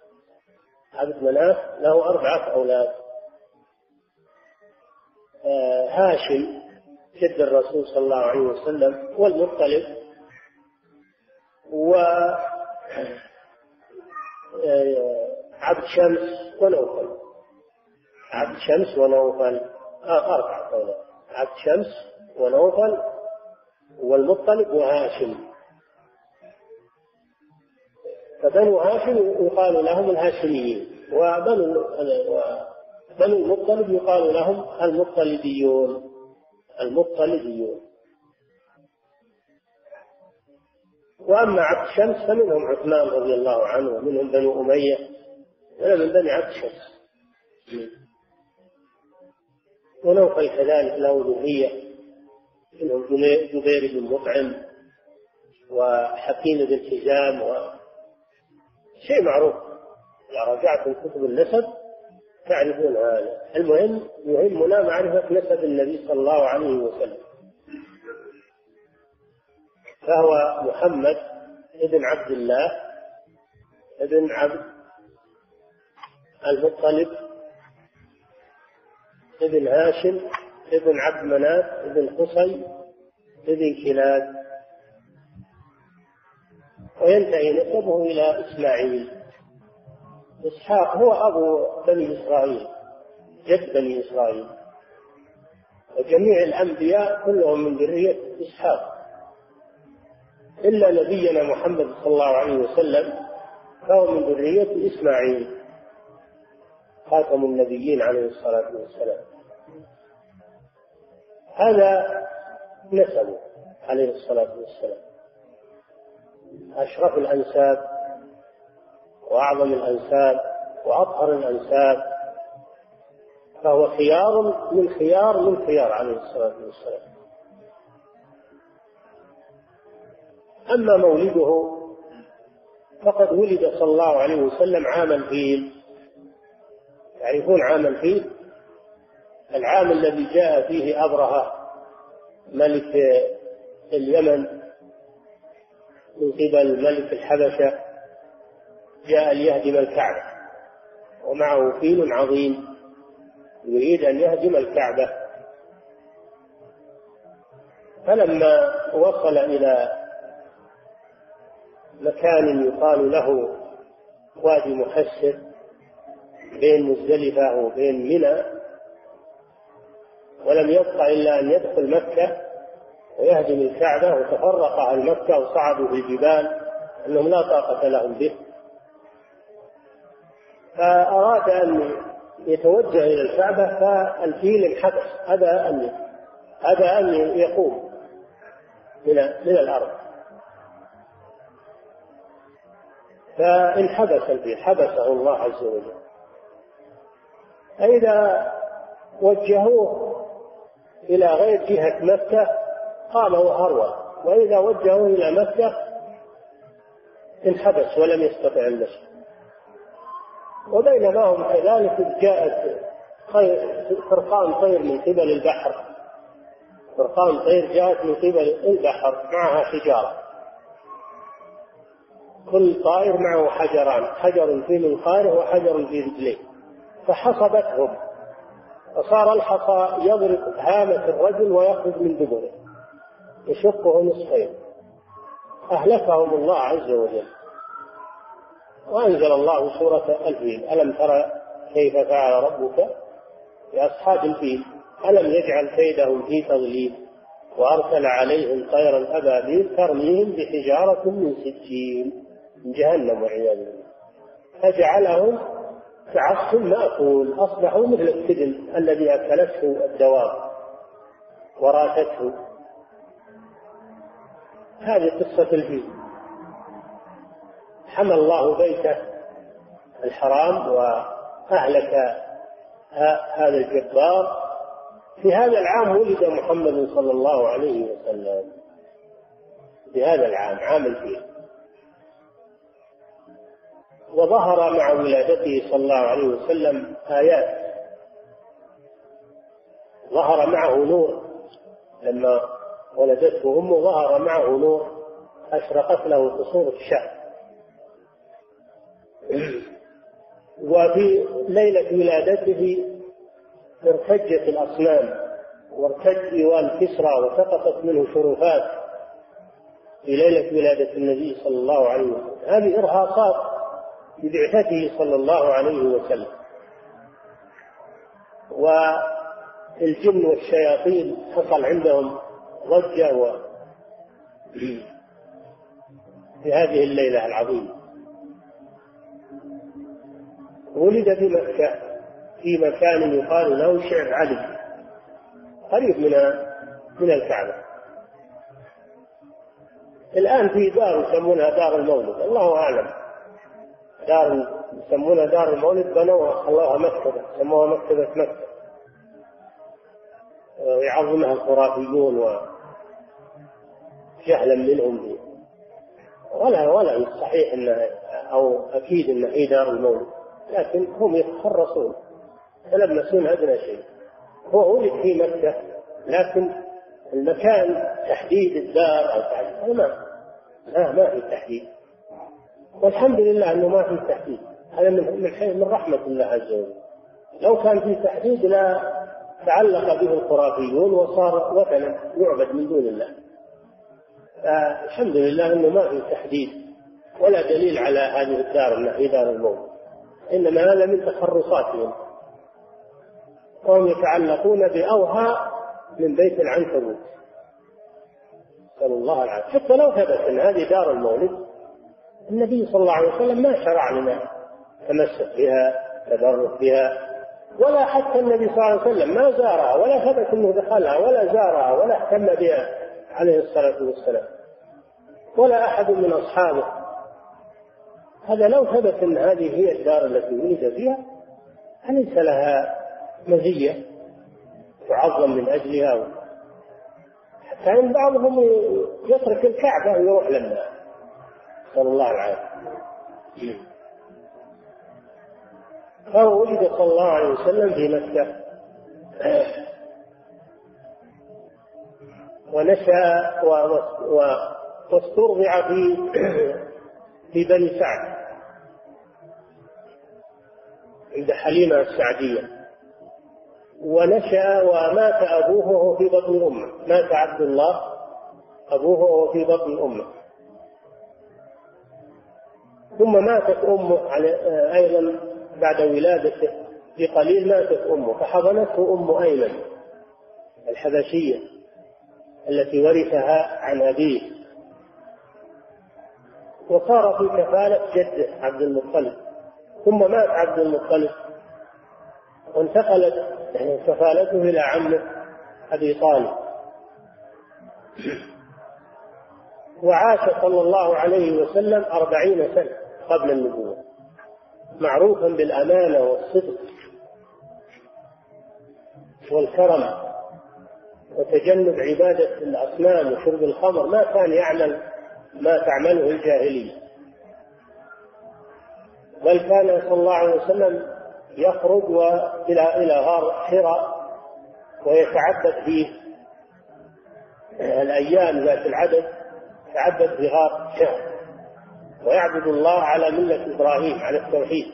هاشم جد الرسول صلى الله عليه وسلم، والمطلب، وعبد شمس ونوفل 4 أولاد: عبد شمس ونوفل والمطلب وهاشم. فبنو هاشم يقال لهم الهاشميين، وبنو المطلب يقال لهم المطلبيون. وأما عبد شمس فمنهم عثمان رضي الله عنه، ومنهم بنو أمية، من بني عبد شمس. ونوفل كذلك له ذرية، منهم جبير بن مطعم وحكيم بن حزام، شيء معروف، إذا رجعتم كتب النسب تعرفون هذا. المهم يهمنا معرفة نسب النبي صلى الله عليه وسلم. فهو محمد ابن عبد الله ابن عبد المطلب ابن هاشم ابن عبد مناف ابن قصي ابن كلاب، وينتهي نسبه إلى إسماعيل. إسحاق هو أبو بني إسرائيل، جد بني إسرائيل، وجميع الأنبياء كلهم من ذرية إسحاق إلا نبينا محمد صلى الله عليه وسلم فهو من ذرية إسماعيل خاتم النبيين عليه الصلاة والسلام. هذا نسبه عليه الصلاة والسلام، أشرف الأنساب وأعظم الأنساب وأطهر الأنساب، فهو خيار من خيار عليه الصلاة والسلام. أما مولده فقد ولد صلى الله عليه وسلم عام الفيل. تعرفون عام الفيل؟ العام الذي جاء فيه أبرهة ملك اليمن من قبل ملك الحبشة، جاء ليهدم الكعبة ومعه فيل عظيم يريد أن يهدم الكعبة. فلما وصل إلى مكان يقال له وادي محسر بين مزدلفة وبين منى، ولم يبق إلا أن يدخل مكة ويهدم الكعبة، وتفرق أهل مكة وصعدوا في الجبال أنهم لا طاقة لهم به، فأراد أن يتوجه إلى الكعبة، فالفيل انحبس، أبى أن يقوم من الأرض، فانحبس الفيل، حبسه الله عز وجل. فإذا وجهوه إلى غير جهة مكة قام وهرول، وإذا وجهوه إلى مكة انحبس ولم يستطع المشي. وبينما هم كذلك جاءت فرقان طير من قبل البحر، فرقان طير جاءت من قبل البحر معها حجارة، كل طائر معه حجران، حجر في منقاره وحجر في رجليه، فحصبتهم، فصار الحصى يضرب هامة الرجل ويخرج من دبره يشقه نصفين، أهلكهم الله عز وجل. وأنزل الله سورة الفيل: ألم ترى كيف فعل ربك بأصحاب الفيل ألم يجعل كيدهم في تضليل وأرسل عليهم طيرا أبابيل ترميهم بحجارة من سجيل من جهنم والعياذ بالله فجعلهم كعصف مأكول، أصبحوا مثل السدن الذي أكلته الدواب وراتته. هذه قصة الفيل. حمى الله بيته الحرام وأهلك هذا الجبار. في هذا العام ولد محمد صلى الله عليه وسلم، في هذا العام، عام الفيل. وظهر مع ولادته صلى الله عليه وسلم آيات، ظهر معه نور، لما ولدته أمه ظهر معه نور أشرقت له قصور الشام. وفي ليلة ولادته ارتجت الأصنام وارتج إيوان كسرى وسقطت منه شرفات في ليلة ولادة النبي صلى الله عليه وسلم. هذه إرهاصات ببعثته صلى الله عليه وسلم. والجن والشياطين حصل عندهم ضجة في هذه الليلة العظيمة. ولد في مكة في مكان يقال له شعب علي قريب من الكعبة. الآن في دار يسمونها دار المولد، الله أعلم، دار يسمونها دار المولد، بنوها خلوها مكتبة، سموها مكتبة مكة، ويعظمها الخرافيون وجهلا منهم به. ولا صحيح انها او اكيد ان هي دار المولد، لكن هم يتخرصون يلمسون ادنى شيء. هو ولد في مكة، لكن المكان تحديد الدار او تحديد ما في تحديد، والحمد لله انه ما في تحديد. هذا من رحمة الله عز وجل. لو كان في تحديد لا تعلق به الخرافيون وصار وثنا يعبد من دون الله. الحمد لله انه ما في تحديد ولا دليل على هذه الدار انها هي دار الموت، انما هذا من تخرصاتهم، وهم يتعلقون باوهى من بيت العنكبوت، نسأل الله العافية. حتى لو ثبت ان هذه دار المولد، النبي صلى الله عليه وسلم ما شرع لنا تمسك بها تبرك بها، ولا حتى النبي صلى الله عليه وسلم ما زارها ولا ثبت انه دخلها ولا زارها ولا اهتم بها عليه الصلاة والسلام، ولا أحد من أصحابه. هذا لو ثبت أن هذه هي الدار التي ولد فيها أليس لها مزية تعظم من أجلها؟ حتى إن بعضهم يترك الكعبة ويروح لنا، صلى الله العافية. فهو ولد صلى الله عليه وسلم في مكة ونشأ واسترضع في بني سعد عند حليمة السعدية. ونشأ ومات أبوه وهو في بطن أمه، مات عبد الله أبوه وهو في بطن أمه. ثم ماتت أمه أيضا بعد ولادته بقليل، ماتت أمه فحضنته أم أيمن الحبشية التي ورثها عن أبيه، وصار في كفالة جده عبد المطلب. ثم مات عبد المطلب وانتقلت كفالته إلى عمه أبي طالب. وعاش صلى الله عليه وسلم 40 سنة قبل النبوة، معروفا بالأمانة والصدق والكرم وتجنب عبادة الأصنام وشرب الخمر. ما كان يعمل ما تعمله الجاهلية، بل كان صلى الله عليه وسلم يخرج إلى غار حراء ويتعبد فيه الأيام ذات العدد، يتعبد في غار حراء ويعبد الله على ملة إبراهيم على التوحيد.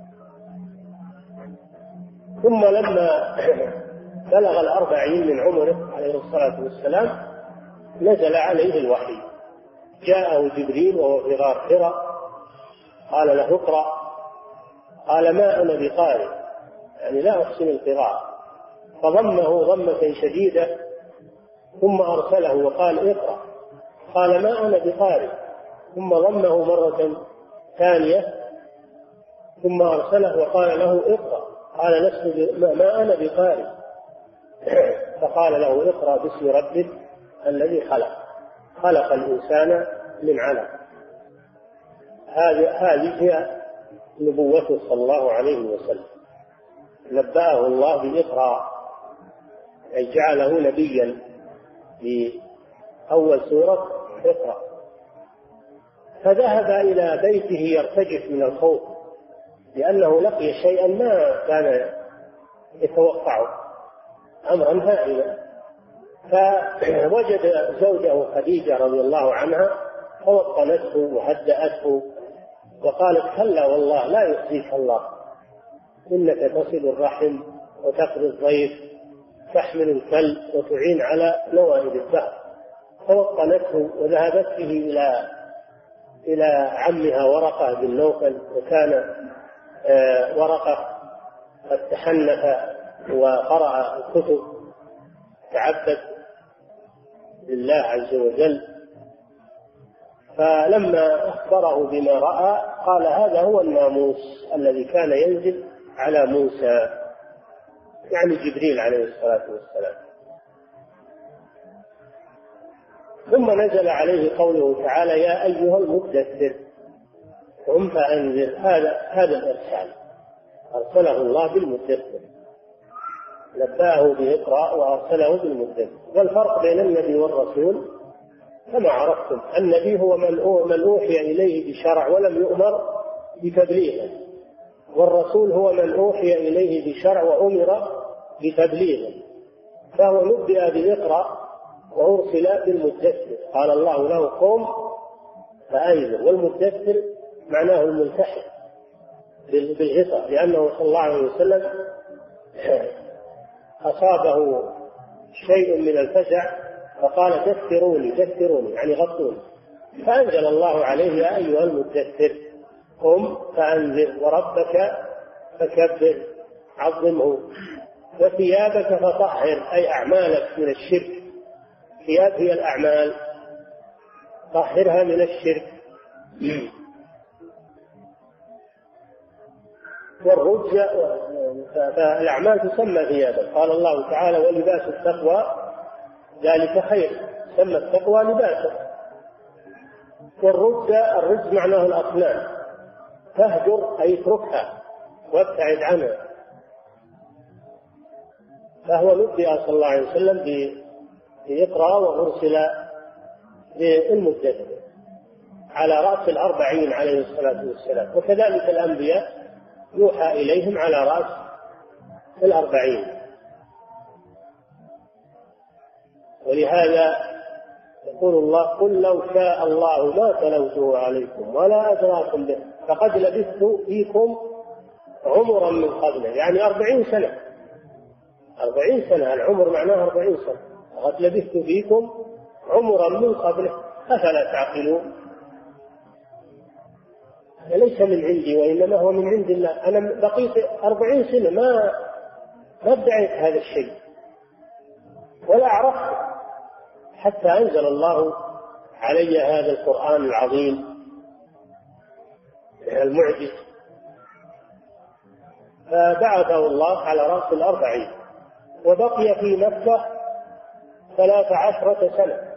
ثم لما بلغ 40 من عمره عليه الصلاة والسلام نزل عليه الوحي، جاءه جبريل وهو في غار حراء قال له اقرأ، قال ما أنا بقارئ، يعني لا أحسن القراءة، فضمه ضمة شديدة ثم أرسله وقال اقرأ، قال ما أنا بقارئ، ثم ضمه مرة ثانية ثم أرسله وقال له اقرأ، قال لست ما أنا بقارئ، فقال له اقرأ باسم ربك الذي خلق الإنسان من علق. هذه هي نبوته صلى الله عليه وسلم، نبأه الله بإقرأ، أي جعله نبيا بأول سورة اقرأ. فذهب إلى بيته يرتجف من الخوف لأنه لقي شيئا ما كان يتوقعه، أمرا هائلا. فوجد زوجه خديجة رضي الله عنها فوطنته وهدأته وقالت كلا والله لا يخزيك الله، إنك تصل الرحم وتقضي الضيف تحمل الكلب وتعين على نوائب الدهر. فوطنته وذهبت به إلى عمها ورقة بن نوفل، وكان ورقة قد تحنث وقرأ الكتب تعبد لله عز وجل. فلما أخبره بما رأى قال هذا هو الناموس الذي كان ينزل على موسى، يعني جبريل عليه الصلاة والسلام. ثم نزل عليه قوله تعالى يا أيها المدثر قم فأنذر. هذا الإرسال أرسله الله بالمدثر، نبأه بإقرأ وأرسله بالمدثر. والفرق بين النبي والرسول كما عرفتم، النبي هو من أوحي إليه بشرع ولم يؤمر بتبليغه، والرسول هو من أوحي إليه بشرع وأمر بتبليغه، فهو نبئ بإقرأ وأرسل بالمدثر. قال الله له قم فأنذر، والمدثر معناه الملتحق بالغطاء، لأنه صلى الله عليه وسلم أصابه شيء من الفزع فقال دثروني يعني غطوني، فأنزل الله عليه يا أيها المدثر قم فأنذر وربك فكبر عظمه وثيابك فطهر، أي أعمالك من الشرك. ثياب هي الأعمال، طهرها من الشرك. والرجز فالأعمال تسمى ثيابا. قال الله تعالى ولباس التقوى ذلك خير، سمى التقوى لباسا. والرجز معناه الأصنام، فاهجر أي اتركها وابتعد عنها. فهو نبئ صلى الله عليه وسلم بإقرأ وأرسل بالمدثر على رأس 40 عليه الصلاة والسلام، وكذلك الأنبياء يوحى إليهم على رأس 40. ولهذا يقول الله: قل لو شاء الله ما تلوته عليكم ولا أدراكم به فقد لبثت فيكم عمرا من قبله، يعني 40 سنة. 40 سنة، العمر معناه 40 سنة. فقد لبثت فيكم عمرا من قبله أفلا تعقلون. ليس من عندي وإنما هو من عند الله. أنا بقيت 40 سنة ما ادعيت هذا الشيء ولا عرفت حتى أنزل الله علي هذا القرآن العظيم المعجز. فبعثه الله على رأس 40 وبقي في مكة 13 سنة.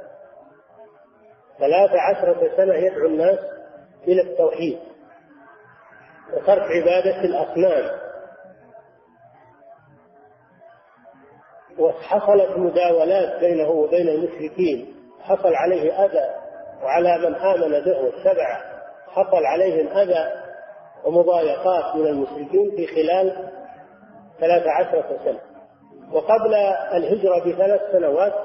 13 سنة يدعو الناس إلى التوحيد وترك عبادة الأصنام. وحصلت مداولات بينه وبين المشركين، حصل عليه أذى، وعلى من آمن به واتبعه حصل عليهم أذى ومضايقات من المشركين في خلال 13 سنة. وقبل الهجرة ب3 سنوات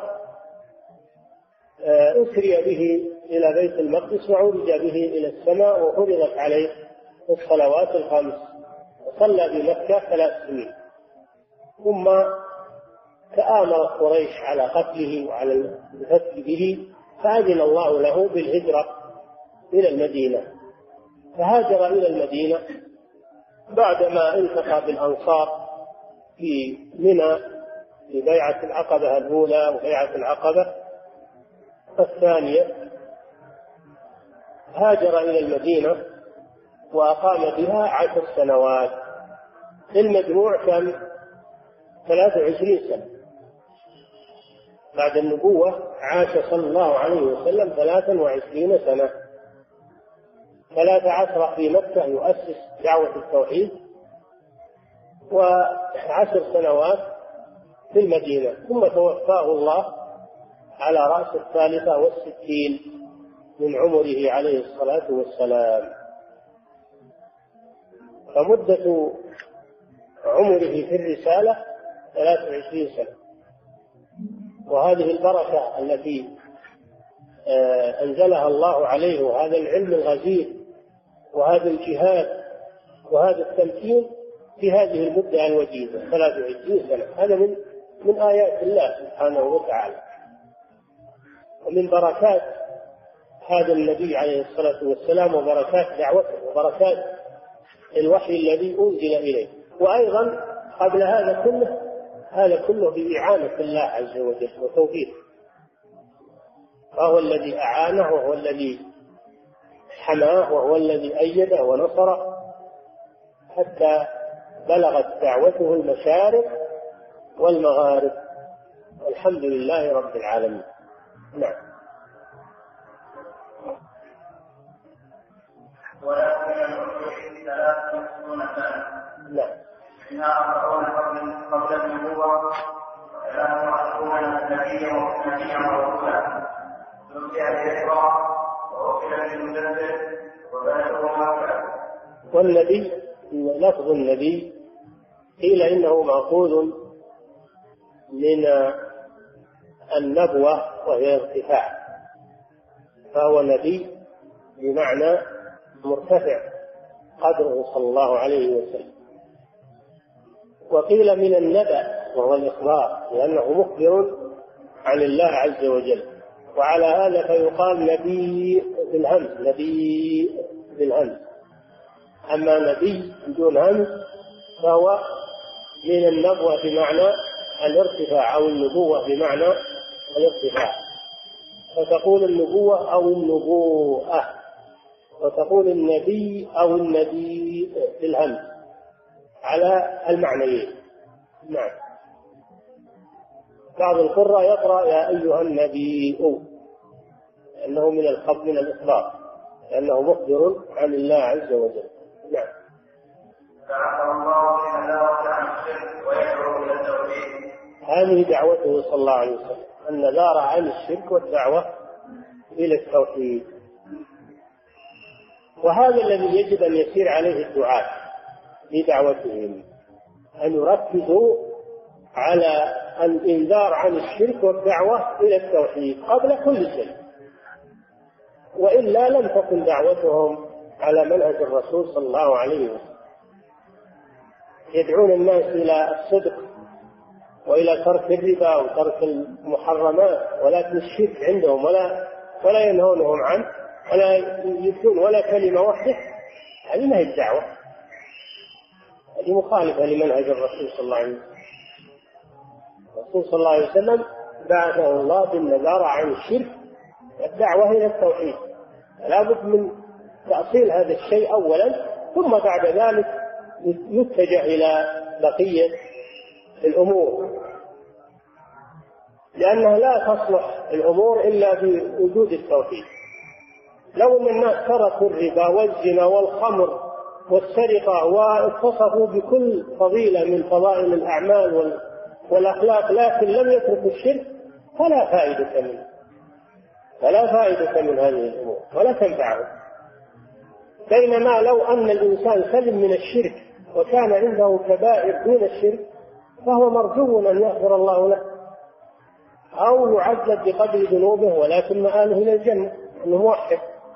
أسري به إلى بيت المقدس وعرج به إلى السماء وفرضت عليه الصلوات الخمس، وصلى بمكة 3 سنين. ثم تآمر قريش على قتله وعلى الفتك به، فأذن الله له بالهجرة إلى المدينة، فهاجر إلى المدينة بعدما التقى بالأنصار في منى في بيعة العقبة الأولى وبيعة العقبة الثانية. هاجر إلى المدينة وأقام بها 10 سنوات. المجموع كان 23 سنة. بعد النبوة عاش صلى الله عليه وسلم 23 سنة. 13 في مكة يؤسس دعوة التوحيد، و10 سنوات في المدينة، ثم توفاه الله على رأس 63 من عمره عليه الصلاة والسلام. فمدة عمره في الرسالة 23 سنة. وهذه البركة التي أنزلها الله عليه، وهذا العلم الغزير وهذا الجهاد وهذا التمكين في هذه المدة الوجيزة 23 سنة، هذا من آيات الله سبحانه وتعالى، ومن بركات هذا النبي عليه الصلاة والسلام، وبركات دعوته، وبركات الوحي الذي أنزل إليه. وأيضا قبل هذا كله بإعانة الله عز وجل وتوفيقه، فهو الذي أعانه، وهو الذي حماه، وهو الذي أيده ونصره حتى بلغت دعوته المشارق والمغارب، والحمد لله رب العالمين. نعم. ولكن العمر 53 سنة. نعم. منها 40 قبل النبوة، وكلام 40 نبيا ورسولا، نبئ بإسراء ووكل بالمدبر وبلغه مكة. والنبي لفظ النبي قيل إنه مأخوذ من النبوة وهي ارتفاع، فهو نبي بمعنى مرتفع قدره صلى الله عليه وسلم. وقيل من النبأ وهو الإخبار، لأنه مخبر عن الله عز وجل، وعلى هذا فيقال نبي بالهمز، نبي بالهمز. أما نبي بدون همز فهو من النبوة بمعنى الارتفاع، أو النبوة بمعنى الارتفاع، فتقول النبوة أو النبوءة، وتقول النبي أو النبي بالهمز على المعنيين. نعم. بعض القراء يقرأ يا أيها النبي، لأنه من الخبر من الإخبار، لأنه مخبر عن الله عز وجل. نعم. فعفى الله بالنذارة عن الشرك ويدعو إلى التوحيد. هذه دعوته صلى الله عليه وسلم، النذارة عن الشرك والدعوة إلى التوحيد. وهذا الذي يجب أن يسير عليه الدعاة في دعوتهم، أن يركزوا على الإنذار عن الشرك والدعوة إلى التوحيد قبل كل شيء، وإلا لم تكن دعوتهم على منهج الرسول صلى الله عليه وسلم. يدعون الناس إلى الصدق وإلى ترك الربا وترك المحرمات، ولكن الشرك عندهم ولا ينهونهم عنه ولا يجدون ولا كلمة واحدة. هذه ما هي الدعوة، هذه مخالفة لمنهج الرسول صلى الله عليه وسلم. الرسول صلى الله عليه وسلم بعثه الله بالنذارة عن الشرك والدعوة إلى التوحيد، لا بد من تأصيل هذا الشيء أولا، ثم بعد ذلك يتجه إلى بقية الأمور، لأنها لا تصلح الأمور إلا بوجود التوحيد. لو أن الناس تركوا الربا والزنا والخمر والسرقة واتصفوا بكل فضيلة من فضائل الأعمال والأخلاق لكن لم يتركوا الشرك فلا فائدة من هذه الأمور ولا تنفعه. بينما لو أن الإنسان سلم من الشرك وكان عنده كبائر دون الشرك فهو مرجو أن يغفر الله له أو يعذب بقدر ذنوبه، ولكن مآله إلى الجنة أنه موحد.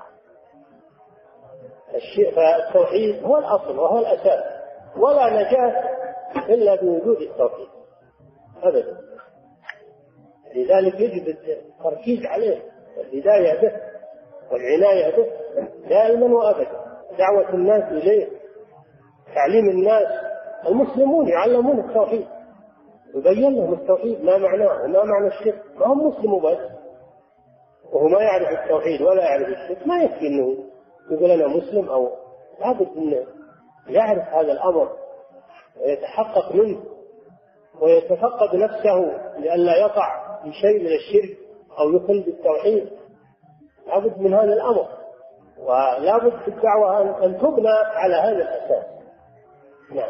فالتوحيد هو الأصل وهو الأساس، ولا نجاة إلا بوجود التوحيد أبدا. لذلك يجب التركيز عليه والبداية به والعناية به دائما وأبدا، دعوة الناس إليه، تعليم الناس. المسلمون يعلمون التوحيد، يبين لهم التوحيد ما معناه وما معنى الشرك. ما هم مسلموا بس وهو ما يعرف التوحيد ولا يعرف الشرك، ما يكفي أنه يقول أنا مسلم، أو لابد أنه يعرف هذا الأمر ويتحقق منه ويتفقد نفسه لئلا يقع في شيء من الشرك أو يخل بالتوحيد. لابد من هذا الأمر، ولابد في الدعوة أن تبنى على هذا الأساس. نعم.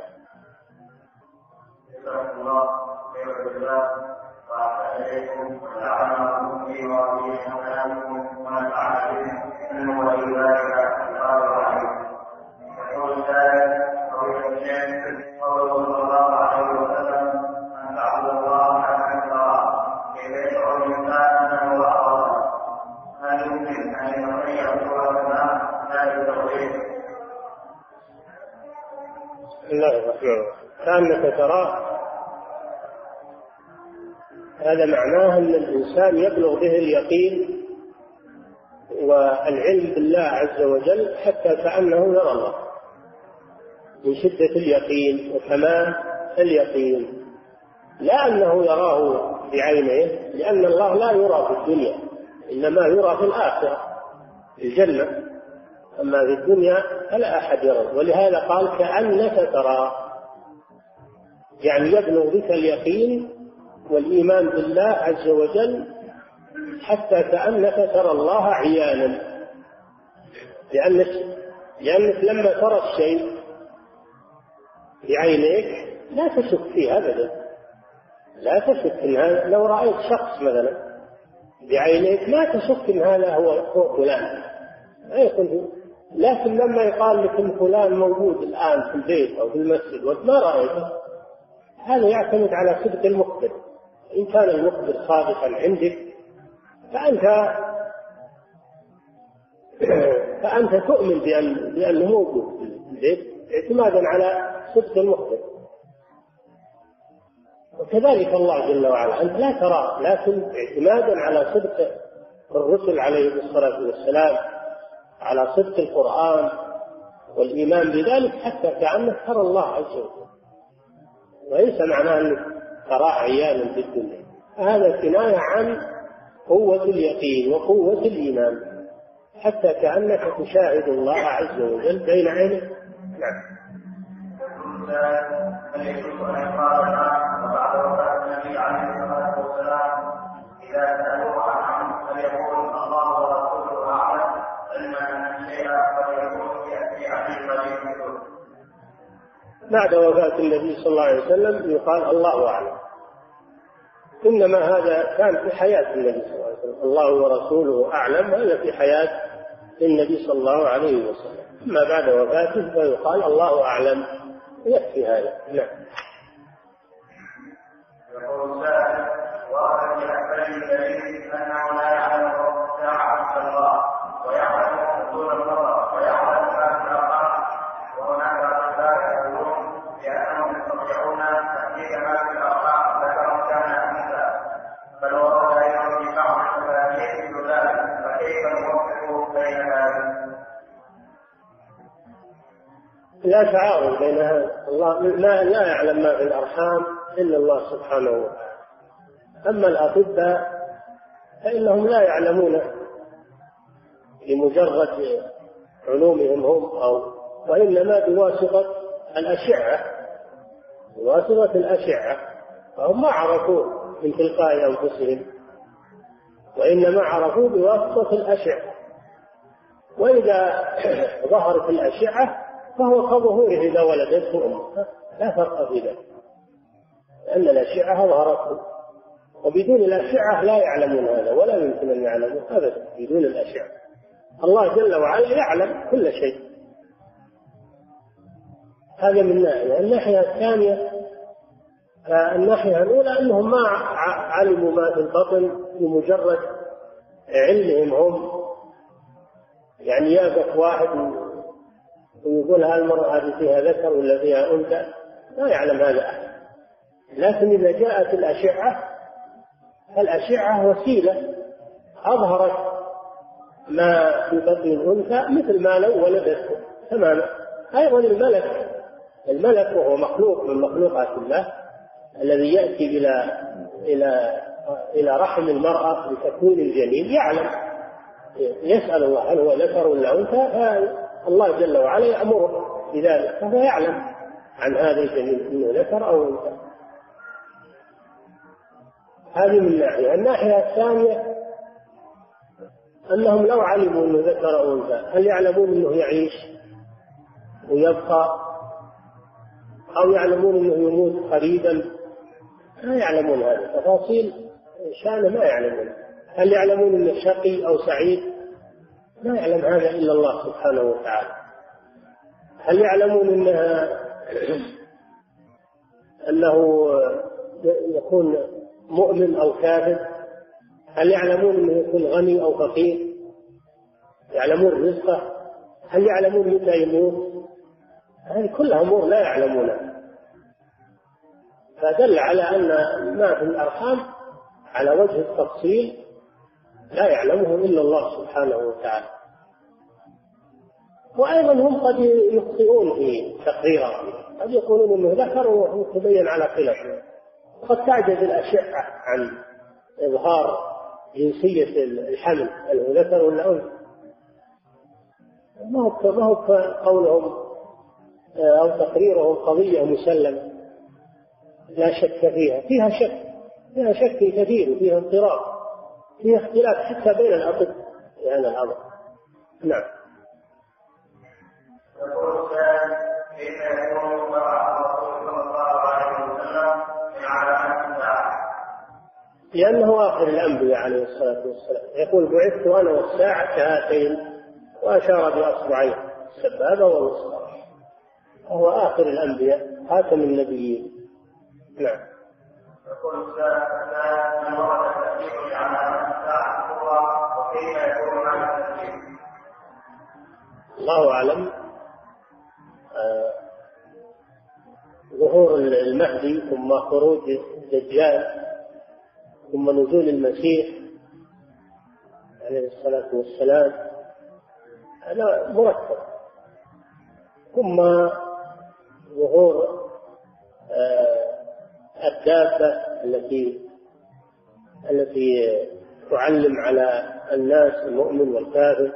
كأنك تراه، هذا معناه أن الإنسان يبلغ به اليقين والعلم بالله عز وجل حتى كأنه يرى الله، من شدة اليقين وكمال اليقين، لا أنه يراه بعينيه، لأن الله لا يرى في الدنيا إنما يرى في الآخرة في الجنة، أما في الدنيا فلا أحد يرى. ولهذا قال كأنك تراه، يعني يبلغ بك اليقين والإيمان بالله عز وجل حتى كأنك ترى الله عيانا، لأنك لما ترى الشيء بعينيك لا تشك فيه أبدا، لا تشك إن هذا، لو رأيت شخص مثلا بعينيك ما تشك إن هذا هو فلان، لا يكون. لكن لما يقال لك إن فلان موجود الآن في البيت أو في المسجد وما رأيته، هذا يعتمد على صدق المخبر. إن كان المخبر صادقا عندك فأنت تؤمن بأنه موجود في البيت اعتمادا على صدق المخبر. وكذلك الله جل وعلا أنت لا ترى، لكن اعتمادا على صدق الرسل عليهم الصلاة والسلام، على صدق القرآن والإيمان بذلك حتى كأنك ترى الله عز وجل، وليس معناه أنك تراه عيانا في الدنيا. هذا كناية عن قوة اليقين وقوة الإيمان حتى كأنك تشاهد الله عز وجل بين عينيك. نعم. بعد وفاة النبي صلى الله عليه وسلم يقال الله أعلم، إنما هذا كان في حياة النبي صلى الله عليه وسلم، الله ورسوله أعلم، هذا في حياة النبي صلى الله عليه وسلم. أما بعد وفاته فيقال الله أعلم، يكفي هذا. نعم. ورد بأكثر دليل أنه لا يعلم الساعة إلا الله، ويعلم حصول النظر، ويعلم ما في الأرحام. وهناك أطباء يقولون بأنهم يستطيعون تحديد ما في الأرحام ذكر كان أنثى، بل ورد أيضا في بعض التفاسير مثل ذلك، فكيف نوفق بين هذا؟ لا تعارض بين هذا، الله لا يعلم ما في الأرحام إلا الله سبحانه وتعالى. أما الأطباء فإنهم لا يعلمون بمجرد علومهم هم، وإنما بواسطة الأشعة، فهم ما عرفوا من تلقاء أنفسهم، وإنما عرفوا بواسطة الأشعة. وإذا ظهرت الأشعة فهو كظهوره إذا ولدته أمه، لا فرق في ذلك، لأن الأشعة ظهرته، وبدون الأشعة لا يعلمون هذا ولا يمكن أن يعلموا أبدا بدون الأشعة. الله جل وعلا يعلم كل شيء. هذا من ناحية. الناحية الثانية، الناحية الأولى أنهم ما علموا ما في البطن بمجرد علمهم هم، يعني يقف واحد ويقول هالمرأة هذه فيها ذكر ولا فيها أنثى، لا يعلم هذا أحد. لكن إذا جاءت الأشعة وسيلة أظهرت ما في بطن الأنثى مثل ما لو ولدته تماما. أيضا الملك وهو مخلوق من مخلوقات الله الذي يأتي إلى رحم المرأة لتكوين الجنين يعلم، يسأل الله هل هو ذكر ولا أنثى، الله جل وعلا يأمره بذلك، فهو يعلم عن هذا الجنين إنه ذكر أو أنثى. هذه من ناحية. الناحية الثانية أنهم لو علموا أنه ذكر أو أنثى هل يعلمون أنه يعيش ويبقى، أو يعلمون أنه يموت قريبا؟ لا يعلمون هذه تفاصيل شأنه، ما يعلمون. هل يعلمون أنه شقي أو سعيد؟ لا يعلم هذا إلا الله سبحانه وتعالى. هل يعلمون أنه يكون مؤمن أو كافر؟ هل يعلمون أنه يكون غني أو فقير؟ يعلمون رزقه؟ هل يعلمون متى يموت؟ هذه كلها أمور لا يعلمونها. فدل على أن ما في الأرحام على وجه التفصيل لا يعلمه إلا الله سبحانه وتعالى. وأيضا هم قد يخطئون في تقريرهم، قد يقولون أنه ذكر وتبين على خلافه، وقد تعجز الأشعة عن إظهار جنسية الحمل هل هو ذكر ولا أنثى. ما هو قولهم أو تقريرهم قضية مسلمة لا شك فيها شك كثير، وفيها اضطراب، فيها اختلاف حتى بين الأطباء في هذا الأمر. نعم. يقول السائل: كيف يكون مع الرسول صلى الله عليه وسلم من علامات الساعة؟ لأنه آخر الأنبياء عليه الصلاة والسلام، يقول: بعثت أنا والساعة كهاتين، وأشار بأصبعيه السبابة والوسطى، وهو آخر الأنبياء خاتم النبيين. نعم. يقول السائل: من ورد التأثير علامات الساعة الكبرى، وكيف يكون مع التأثير؟ الله أعلم. ظهور المهدي، ثم خروج الدجال، ثم نزول المسيح عليه الصلاة والسلام، هذا مرتب، ثم ظهور الدابة التي تعلم على الناس المؤمن والكافر،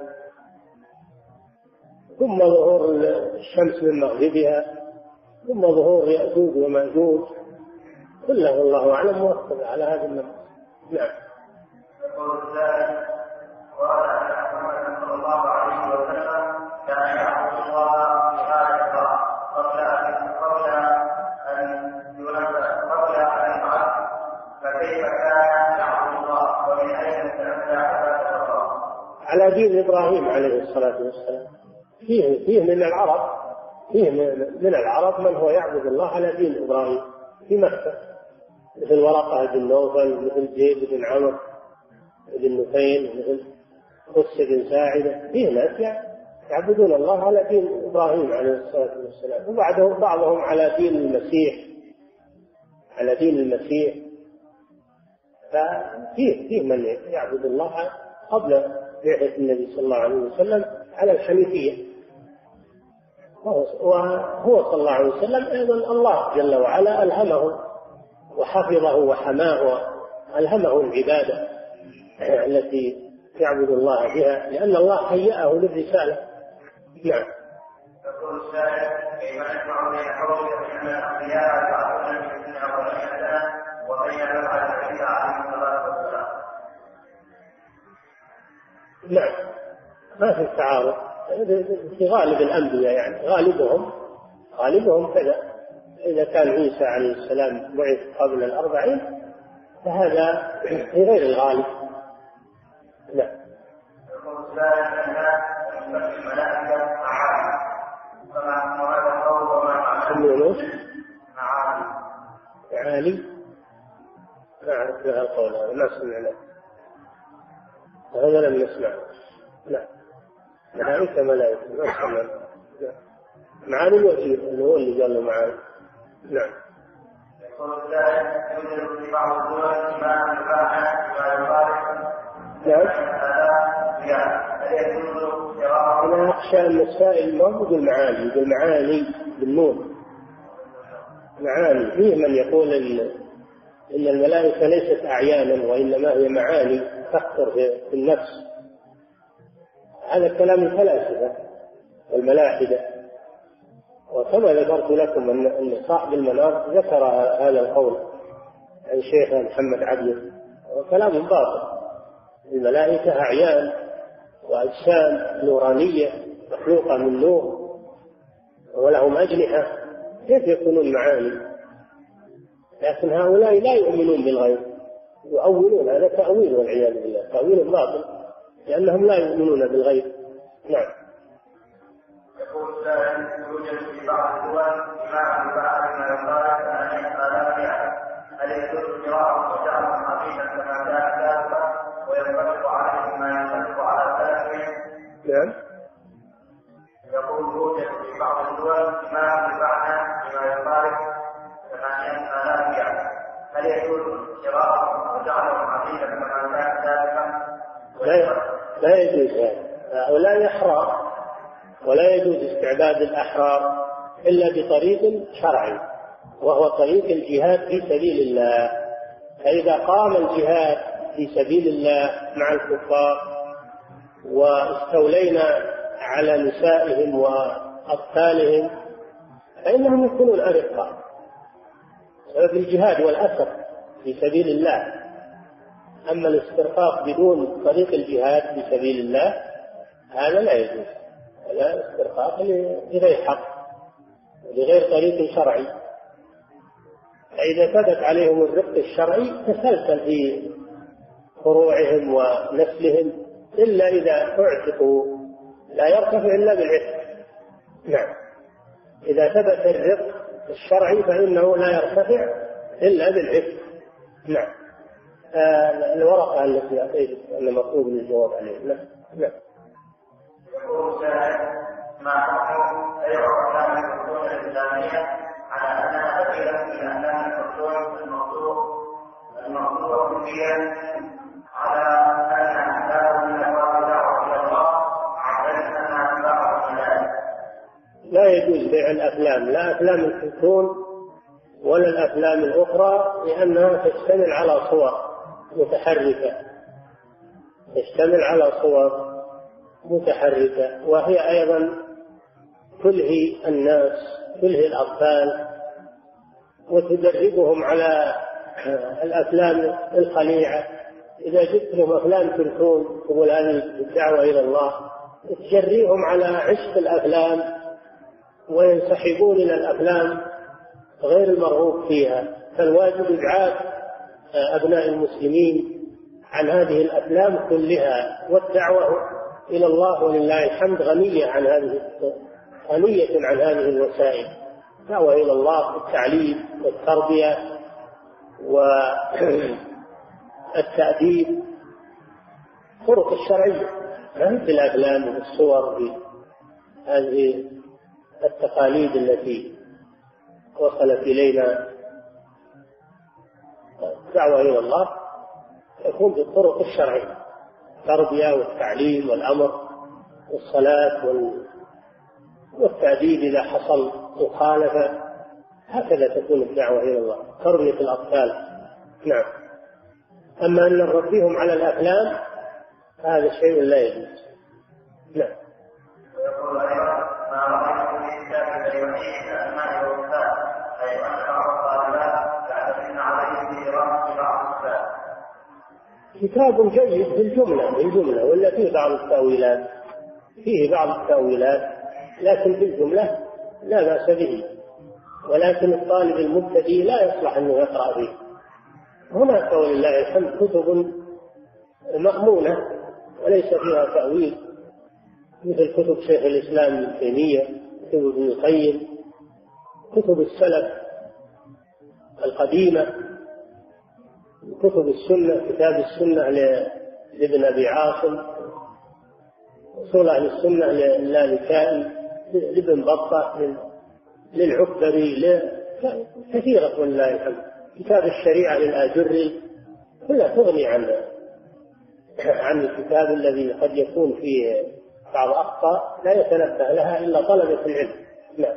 ثم ظهور الشمس من مغربها، ثم ظهور يأجوج ومأجوج، كله الله أعلم موكل على هذا النمط. نعم. يقول السائل: وقال أن محمد صلى الله عليه وسلم كان يعبد الله بهذا قبل أن يبعث، فكيف كان يعبد الله ومن أين تنبع عبادة الله؟ على دين إبراهيم عليه الصلاة والسلام. فيه من العرب من هو يعبد الله على دين إبراهيم في مكة، مثل ورقة بن نوفل، مثل زيد بن عمرو بن نفيل، مثل قس بن ساعدة. فيه ناس يعبدون الله على دين إبراهيم عليه الصلاة والسلام، وبعضهم على دين المسيح، ففيه من يعبد الله قبل بعثة النبي صلى الله عليه وسلم على الحنيفية. وهو صلى الله عليه وسلم أيضا الله جل وعلا ألهمه وحفظه وحماه وألهمه العبادة التي يعبد الله بها، لأن الله هيأه للرسالة. نعم. يقول السائل: كيف نجمع بين قوله ان الانبياء يعبدون في الدنيا والآخرة وبين يفعل النبي عليه الصلاة والسلام؟ نعم، ما في تعارض في غالب الأنبياء، يعني غالبهم كذا. إذا كان عيسى عليه السلام بعث قبل 40 فهذا في غير الغالب. لا. يقول السائل: الملائكة معاني كما مراد القول وما معاني ما أعرف لها القول، هذا ما سمعنا، هذا لم نسمع. لا، ملائكة ما سمعنا. معاني الوزير اللي هو اللي قال له معاني. نعم. يقول السائل: يوجد في بعض الدول ما يباح بما يبارك. نعم. أنا أخشى أن السائل ما يقول معاني، يقول معاني بالنون. معاني. فيه من يقول إن الملائكة ليست أعيانا وإنما هي معاني تخطر في النفس. هذا كلام الفلاسفة والملاحدة. وكما ذكرت لكم أن صاحب المنار ذكر هذا القول عن شيخ محمد عبده، وكلام باطل. الملائكة أعيان وأجسام نورانية مخلوقة من نور ولهم أجنحة، كيف يكونون معاني؟ لكن هؤلاء لا يؤمنون بالغيب، يؤولون. هذا تأويل والعياذ بالله، تأويل باطل، لأنهم لا يؤمنون بالغيب. نعم. يقول السائل: يوجد في بعض الدول إمام ببعض ما يقال أن يفعل هل يجوز قراءة وجعل حقيقة كما كان سابقا وينطبق عليه ما ينطبق على سابقه؟ نعم. يقول: يوجد في بعض الدول إمام ببعض ما يقال 80,000 هل يجوز قراءة وجعل حقيقة كما كان سابقا؟ لا يجوز هؤلاء أحرار، ولا يجوز استعباد الأحرار إلا بطريق شرعي، وهو طريق الجهاد في سبيل الله. فإذا قام الجهاد في سبيل الله مع الكفار واستولينا على نسائهم وأطفالهم فإنهم يكونون أرقاء بسبب الجهاد والأسر في سبيل الله. أما الاسترقاق بدون طريق الجهاد في سبيل الله هذا لا يجوز، ولا استرقاق لغير حق لغير طريق شرعي. فإذا ثبت عليهم الرق الشرعي تسلسل في فروعهم ونسلهم، إلا إذا اعتقوا لا يرتفع إلا بالعتق. نعم. إذا ثبت الرق الشرعي فإنه لا يرتفع إلا بالعتق. نعم. الورقة التي أعطيت أن مطلوب للجواب عليه. نعم. يقول السائل: ما حكم أي أحكام الأصول الإسلامية على أنها دخلت في أحكام الأصول الموضوع فيها على أن أحكام من أبواب دعوة إلى الله على أنها تباع الكلام؟ لا يجوز بيع الأفلام، لا أفلام الكرتون ولا الأفلام الأخرى، لأنها تشتمل على صور متحركة، وهي أيضا تلهي الناس، تلهي الأطفال، وتدربهم على الأفلام الخليعة. إذا جبت لهم أفلام كرتون تقول هذه الدعوة إلى الله، تجريهم على عشق الأفلام وينسحبون إلى الأفلام غير المرغوب فيها. فالواجب إبعاد أبناء المسلمين عن هذه الأفلام كلها، والدعوة إلى الله ولله الحمد غنية عن هذه الوسائل. دعوة إلى الله بالتعليم والتربية والتأديب طرق الشرعية، في الأفلام والصور، في هذه التقاليد التي وصلت إلينا الدعوة إلى الله تكون بالطرق الشرعية، التربية والتعليم والأمر والصلاة والتأديب إذا حصل مخالفة، هكذا تكون الدعوة إلى الله، تربية الأطفال. نعم. أما أن نربيهم على الأفلام هذا شيء لا يجوز. نعم. ويقول أيضا ما رأيت في كتاب اليمين أسماء الوفاء، أي أن بعض الطالبات يعتمدن عليه في رأس بعض الوفاء. كتاب جيد بالجملة، ولا فيه بعض التأويلات، لكن بالجملة لا بأس به، ولكن الطالب المبتدئ لا يصلح أنه يقرأ فيه. هناك ولله الحمد كتب مأمونة وليس فيها تأويل، مثل كتب شيخ الإسلام ابن تيمية، كتب ابن القيم، كتب السلف القديمة، كتب السنة، كتاب السنة لابن أبي عاصم، أصول أهل السنة للالكائي، لابن بطة، للعكبري، كثيرة ولله الحمد، كتاب الشريعة للآجري، كلها تغني عن الكتاب الذي قد يكون فيه بعض أخطاء لا يتنبه لها إلا طلبة العلم. نعم.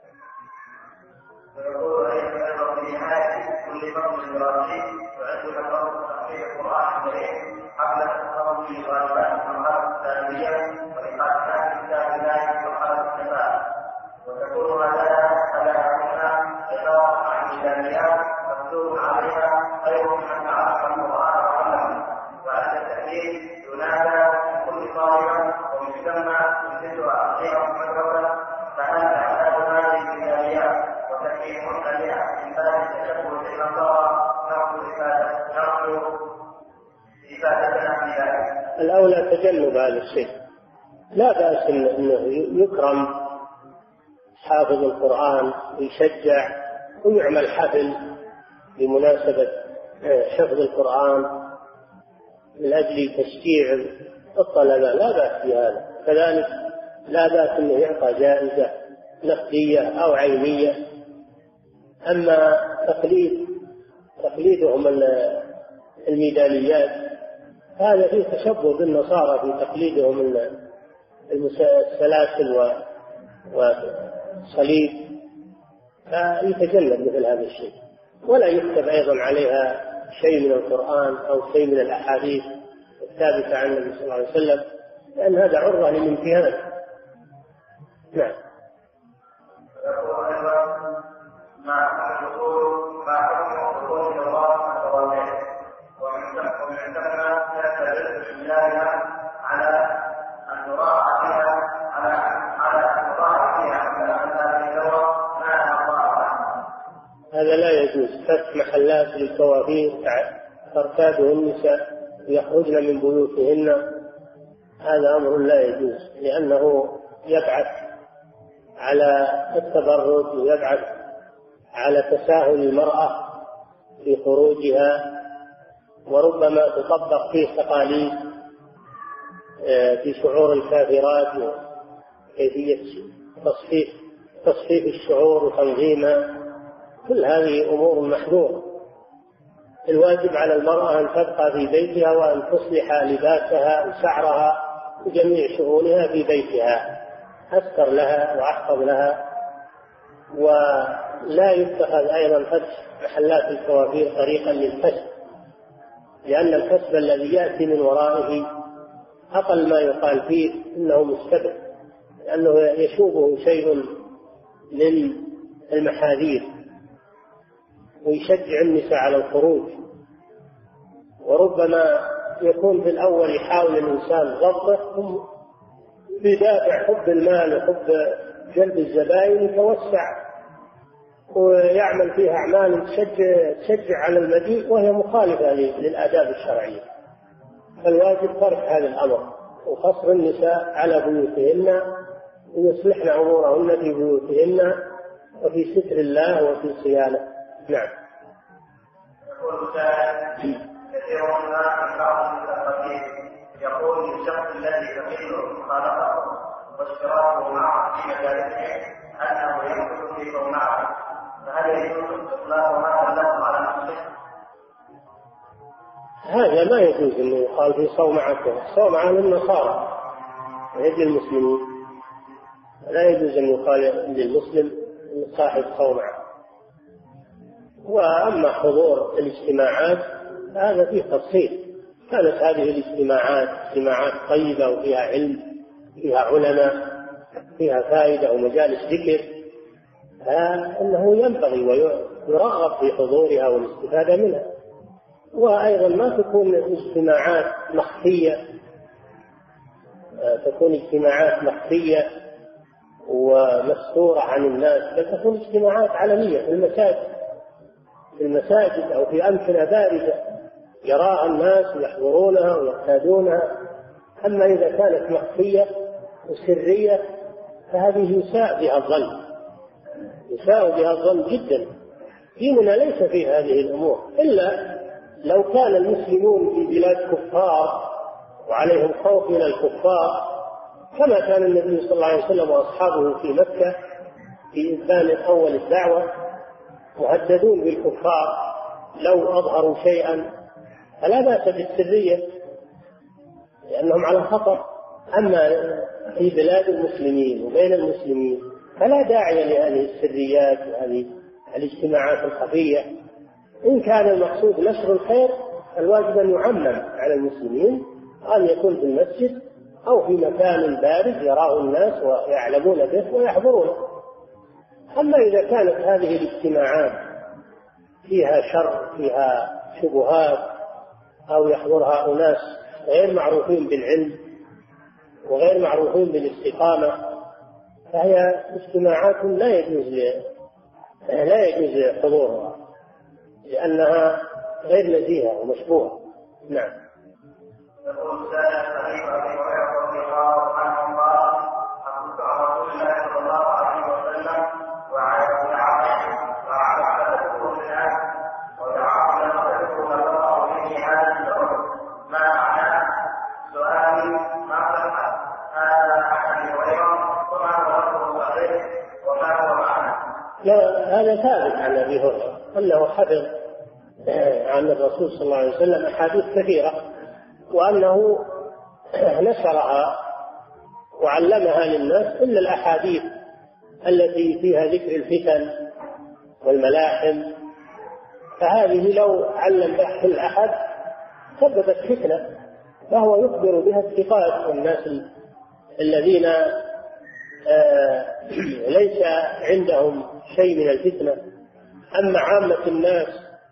ويقول أيضا في نهاية كل فصل دراسي يعد لقب تحقيق القرآن الكريم قبل التصرف في غالبات المرحلة الثانوية وإقامة كتاب الله في مرحلة الشباب، وتكون مداها على أنها عبارة عن ميزانيات مكتوب عليها خير من تعلم القرآن وعلمه، وأن التأكيد ينادى من كل طالبة ومجتمع يجدها خيرا مدرسة، فهل أعداد هذه الميزانيات وتكريم عليها من باب التشبه بالنصارى نرجو إفادتنا في ذلك؟ الأولى تجنب هذا الشيء، لا بأس أنه يكرم حافظ القرآن ويشجع ويعمل حفل بمناسبة حفظ حفظ القرآن من أجل تشجيع الطلبة، لا بأس بهذا. كذلك لا بأس أنه يعطى جائزة نقدية أو عينية. أما تقليدهم الميداليات هذا فيه تشبه بالنصارى في تقليدهم السلاسل والصليب، فيتجنب مثل هذا الشيء، ولا يكتب أيضا عليها شيء من القرآن أو شيء من الأحاديث الثابتة عن النبي صلى الله عليه وسلم، لأن هذا عرضة للامتهان. نعم. هذا لا يجوز، فتح محلات للكوافير ترتاده النساء ويخرجن من بيوتهن، هذا أمر لا يجوز، لأنه يبعث على التبرج ويبعث على تساهل المرأة في خروجها، وربما تطبق فيه تقاليد في شعور الكافرات وكيفية تصفيف الشعور وتنظيمها، كل هذه أمور محظورة. الواجب على المرأة أن تبقى في بيتها وأن تصلح لباسها وشعرها وجميع شؤونها في بيتها، أستر لها وأحفظ لها. ولا يتخذ أيضا فتح محلات الكوافير طريقا للكسب، لأن الكسب الذي يأتي من ورائه أقل ما يقال فيه إنه مستبد، لأنه يشوبه شيء من المحاذير ويشجع النساء على الخروج، وربما يكون في الأول يحاول الإنسان ضبطه بدافع حب المال وحب جلب الزبائن، يتوسع ويعمل فيها أعمال تشجع على المجيء وهي مخالفة للآداب الشرعية. فالواجب ترك هذا الأمر وقصر النساء على بيوتهن ويصلحن أمورهن في بيوتهن وفي ستر الله وفي الصيانة. نعم. يقول سائل كثير ما في بعض المتقدمين يقول للشخص الذي تقل مخالفته واشتراكه معه في مجالسه انه يمكن في صومعه، فهل يجوز اطلاق هذا اللفظ على نفسه؟ هذا لا يجوز انه يقال في صومعته. الصومعه للنصارى غير للمسلمين، لا يجوز ان يقال للمسلم صاحب صومعه. واما حضور الاجتماعات هذا فيه تفصيل. كانت هذه الاجتماعات اجتماعات طيبه وفيها علم، فيها علماء، فيها فائده ومجالس ذكر، فانه ينبغي ويرغب في حضورها والاستفاده منها. وايضا ما تكون اجتماعات مخفيه، تكون اجتماعات مخفيه ومستوره عن الناس، بل تكون اجتماعات علنيه في المساجد او في امكنه بارزه يراها الناس ويحضرونها ويعتادونها. اما اذا كانت مخفيه وسريه فهذه يساء بها الظن جدا. ديننا ليس فيه هذه الامور، الا لو كان المسلمون في بلاد كفار وعليهم خوف من الكفار، كما كان النبي صلى الله عليه وسلم واصحابه في مكه في إنسان أول الدعوة مهددون بالكفار لو أظهروا شيئا، فلا بأس بالسرية لأنهم على خطر. أما في بلاد المسلمين وبين المسلمين فلا داعي لهذه السريات وهذه الاجتماعات الخفية. إن كان المقصود نشر الخير الواجب أن يعمم على المسلمين، أن يكون في المسجد أو في مكان بارز يراه الناس ويعلمون به ويحضرونه. أما إذا كانت هذه الاجتماعات فيها شر فيها شبهات أو يحضرها أناس غير معروفين بالعلم وغير معروفين بالاستقامة، فهي اجتماعات لا يجوز حضورها لأنها غير نزيهة ومشبوهة. نعم. يقول سائل صحيح أبي هريرة رضي الله عنه قال: أقمت على رسول الله صلى الله عليه وسلم وعلى فأعلم الناس وتعامل نظرته نظره به هذا الأمر ما معناه؟ سؤالي: ما صح هذا عن أبي هريرة وما هو لفظه صحيح وما هو معناه؟ لا، هذا ثابت عن أبي هريرة أنه حفظ عن الرسول صلى الله عليه وسلم أحاديث كثيرة، وأنه نشرها وعلمها للناس إلا الأحاديث التي فيها ذكر الفتن والملاحم، فهذه لو علم بها كل أحد سببت فتنة، فهو يخبر بها الثقات والناس الذين ليس عندهم شيء من الفتنة. أما عامة الناس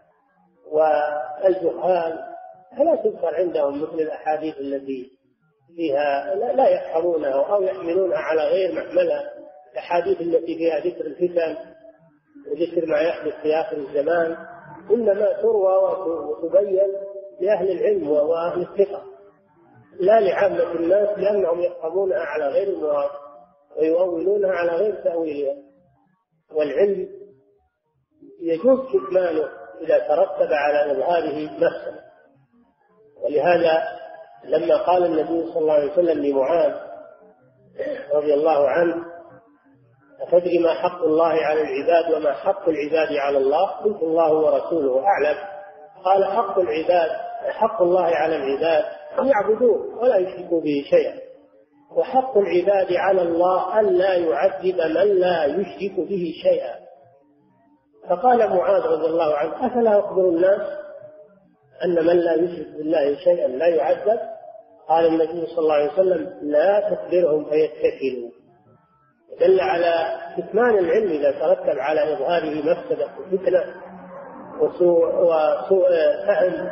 والجهال فلا تذكر عندهم مثل الأحاديث التي فيها لا يفهمونها أو يحملونها على غير محملها، الأحاديث التي فيها ذكر الفتن وذكر ما يحدث في آخر الزمان إنما تروى وتبين لأهل العلم وأهل الثقة، لا لعامة الناس، لأنهم يفهمونها على غير المراد ويؤولونها على غير تأويلها. والعلم يجوز كتمانه إذا ترتب على إظهاره نفسه. ولهذا لما قال النبي صلى الله عليه وسلم لمعاذ رضي الله عنه: أتدري ما حق الله على العباد وما حق العباد على الله؟ قلت: الله ورسوله أعلم. قال: حق الله على العباد أن يعبدوه ولا يشركوا به شيئا، وحق العباد على الله أن لا يعذب من لا يشرك به شيئا. فقال معاذ رضي الله عنه: أفلا أخبر الناس أن من لا يشرك بالله شيئا لا يعذب؟ قال النبي صلى الله عليه وسلم: لا تخبرهم فيتكلوا. دل على كتمان العلم إذا ترتب على إظهاره مفسدة وفتنة وسوء فهم،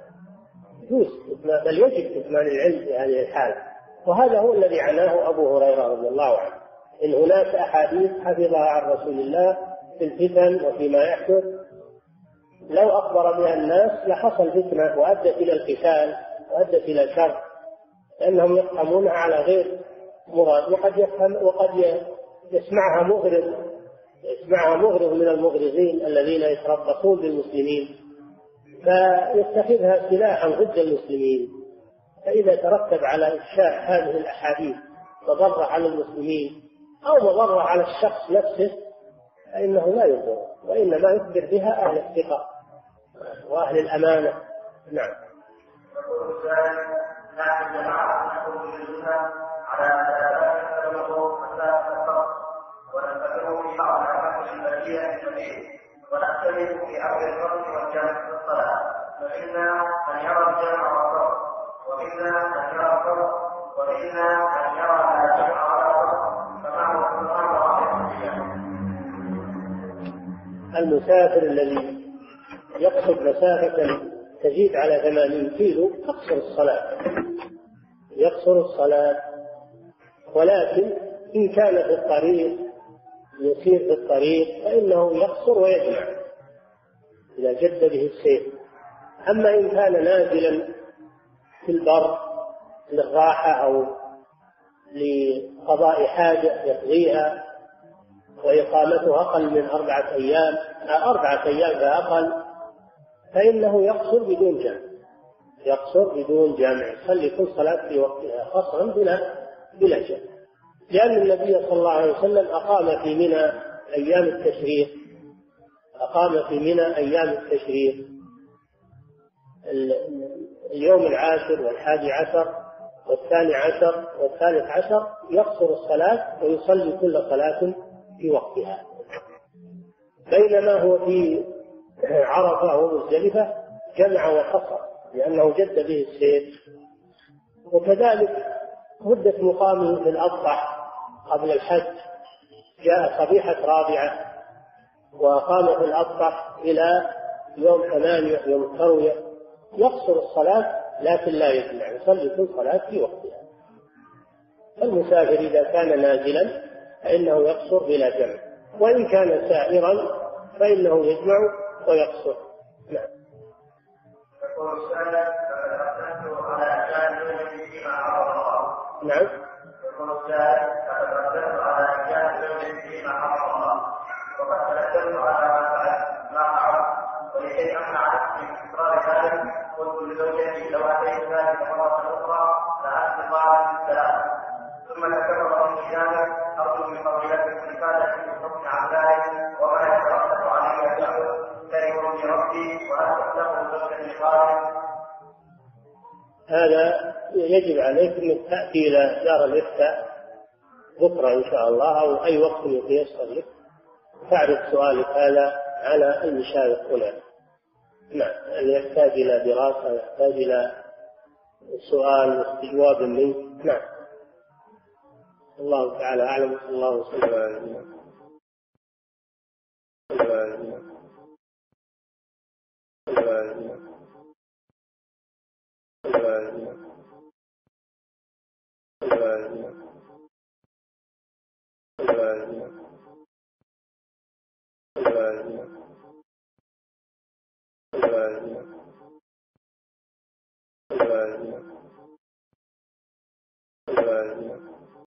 بل يجب كتمان العلم في هذه الحالة. وهذا هو الذي عناه أبو هريرة رضي الله عنه، إن هناك أحاديث حفظها عن رسول الله في الفتن وفيما يحدث لو أخبر بها الناس لحصل فتنة وأدت إلى القتال وأدت إلى شر، لأنهم يفهمونها على غير مراد، وقد يسمعها مغرض من المغرضين الذين يتربصون بالمسلمين فيتخذها سلاحا ضد المسلمين. فإذا ترتب على إفشاء هذه الأحاديث مضرة على المسلمين أو مضرة على الشخص نفسه فإنه لا يضر، وإنما يخبر بها أهل الثقة وأهل الأمانة. نعم. نحن جماعة نقول بالسنة على ثلاثة نمط ثلاثة ونتبعه في بعض الأماكن البديهة الكبير ونختلف في أمر الفرد والجمع في الصلاة، فمنا من يرى الجمع والفرد ومنا من يرى الفرد ومنا من يرى لا جمع ولا فرد، فمعنى القرآن واحد. المسافر الذي يقصد مسافة تزيد على 80 كيلو يقصر الصلاة، ولكن إن كان في الطريق يسير في الطريق فإنه يقصر ويجمع إذا جد به السير. أما إن كان نازلا في البر للراحة أو لقضاء حاجة يقضيها وإقامته أقل من 4 أيام 4 أيام فأقل، فإنه يقصر بدون جمع، يصلي كل صلاة في وقتها قصرا بلا جمع، لأن النبي صلى الله عليه وسلم أقام في منى أيام التشريق اليوم 10 وال11 وال12 وال13 يقصر الصلاة ويصلي كل صلاة في وقتها، بينما هو في عرفة ومزدلفة جمع وقصر لأنه جد به السير. وكذلك مدة مقامه في الأضحى قبل الحج جاء صبيحة 4 وقام في الأضحى إلى يوم 8 يوم التروية، يقصر الصلاة لكن لا يجمع، يصلي كل صلاة في وقتها. المسافر إذا كان نازلا فإنه يقصر بلا جمع، وإن كان سائرا فإنه يجمع ويقصر. نعم. يقول السائل فترددت على جانب فيما حرم الله. نعم. يقول السائل فترددت على جانب فيما حرم الله، وقد ترددت على ما حرم، ولكي امنع نفسي من تكرار ذلك قلت لزوجتي لو اتيت ذلك مرة أخرى لأنت قال السلام، ثم ذكر من ذلك أرجو من فضيلتك الإفادة في الحكم عن ذلك وما يترتب عليه الأمر كريم لربي وهل تخلق زوجة لقائم. هذا يجب عليك أن تأتي إلى دار الإفتاء بكرة إن شاء الله أو أي وقت يتيسر لك تعرض سؤالك هذا على المشايخ هنا. نعم. يحتاج إلى دراسة، يحتاج إلى سؤال واستجواب منك. نعم. الله تعالى أعلم. الله وسلم على نبينا.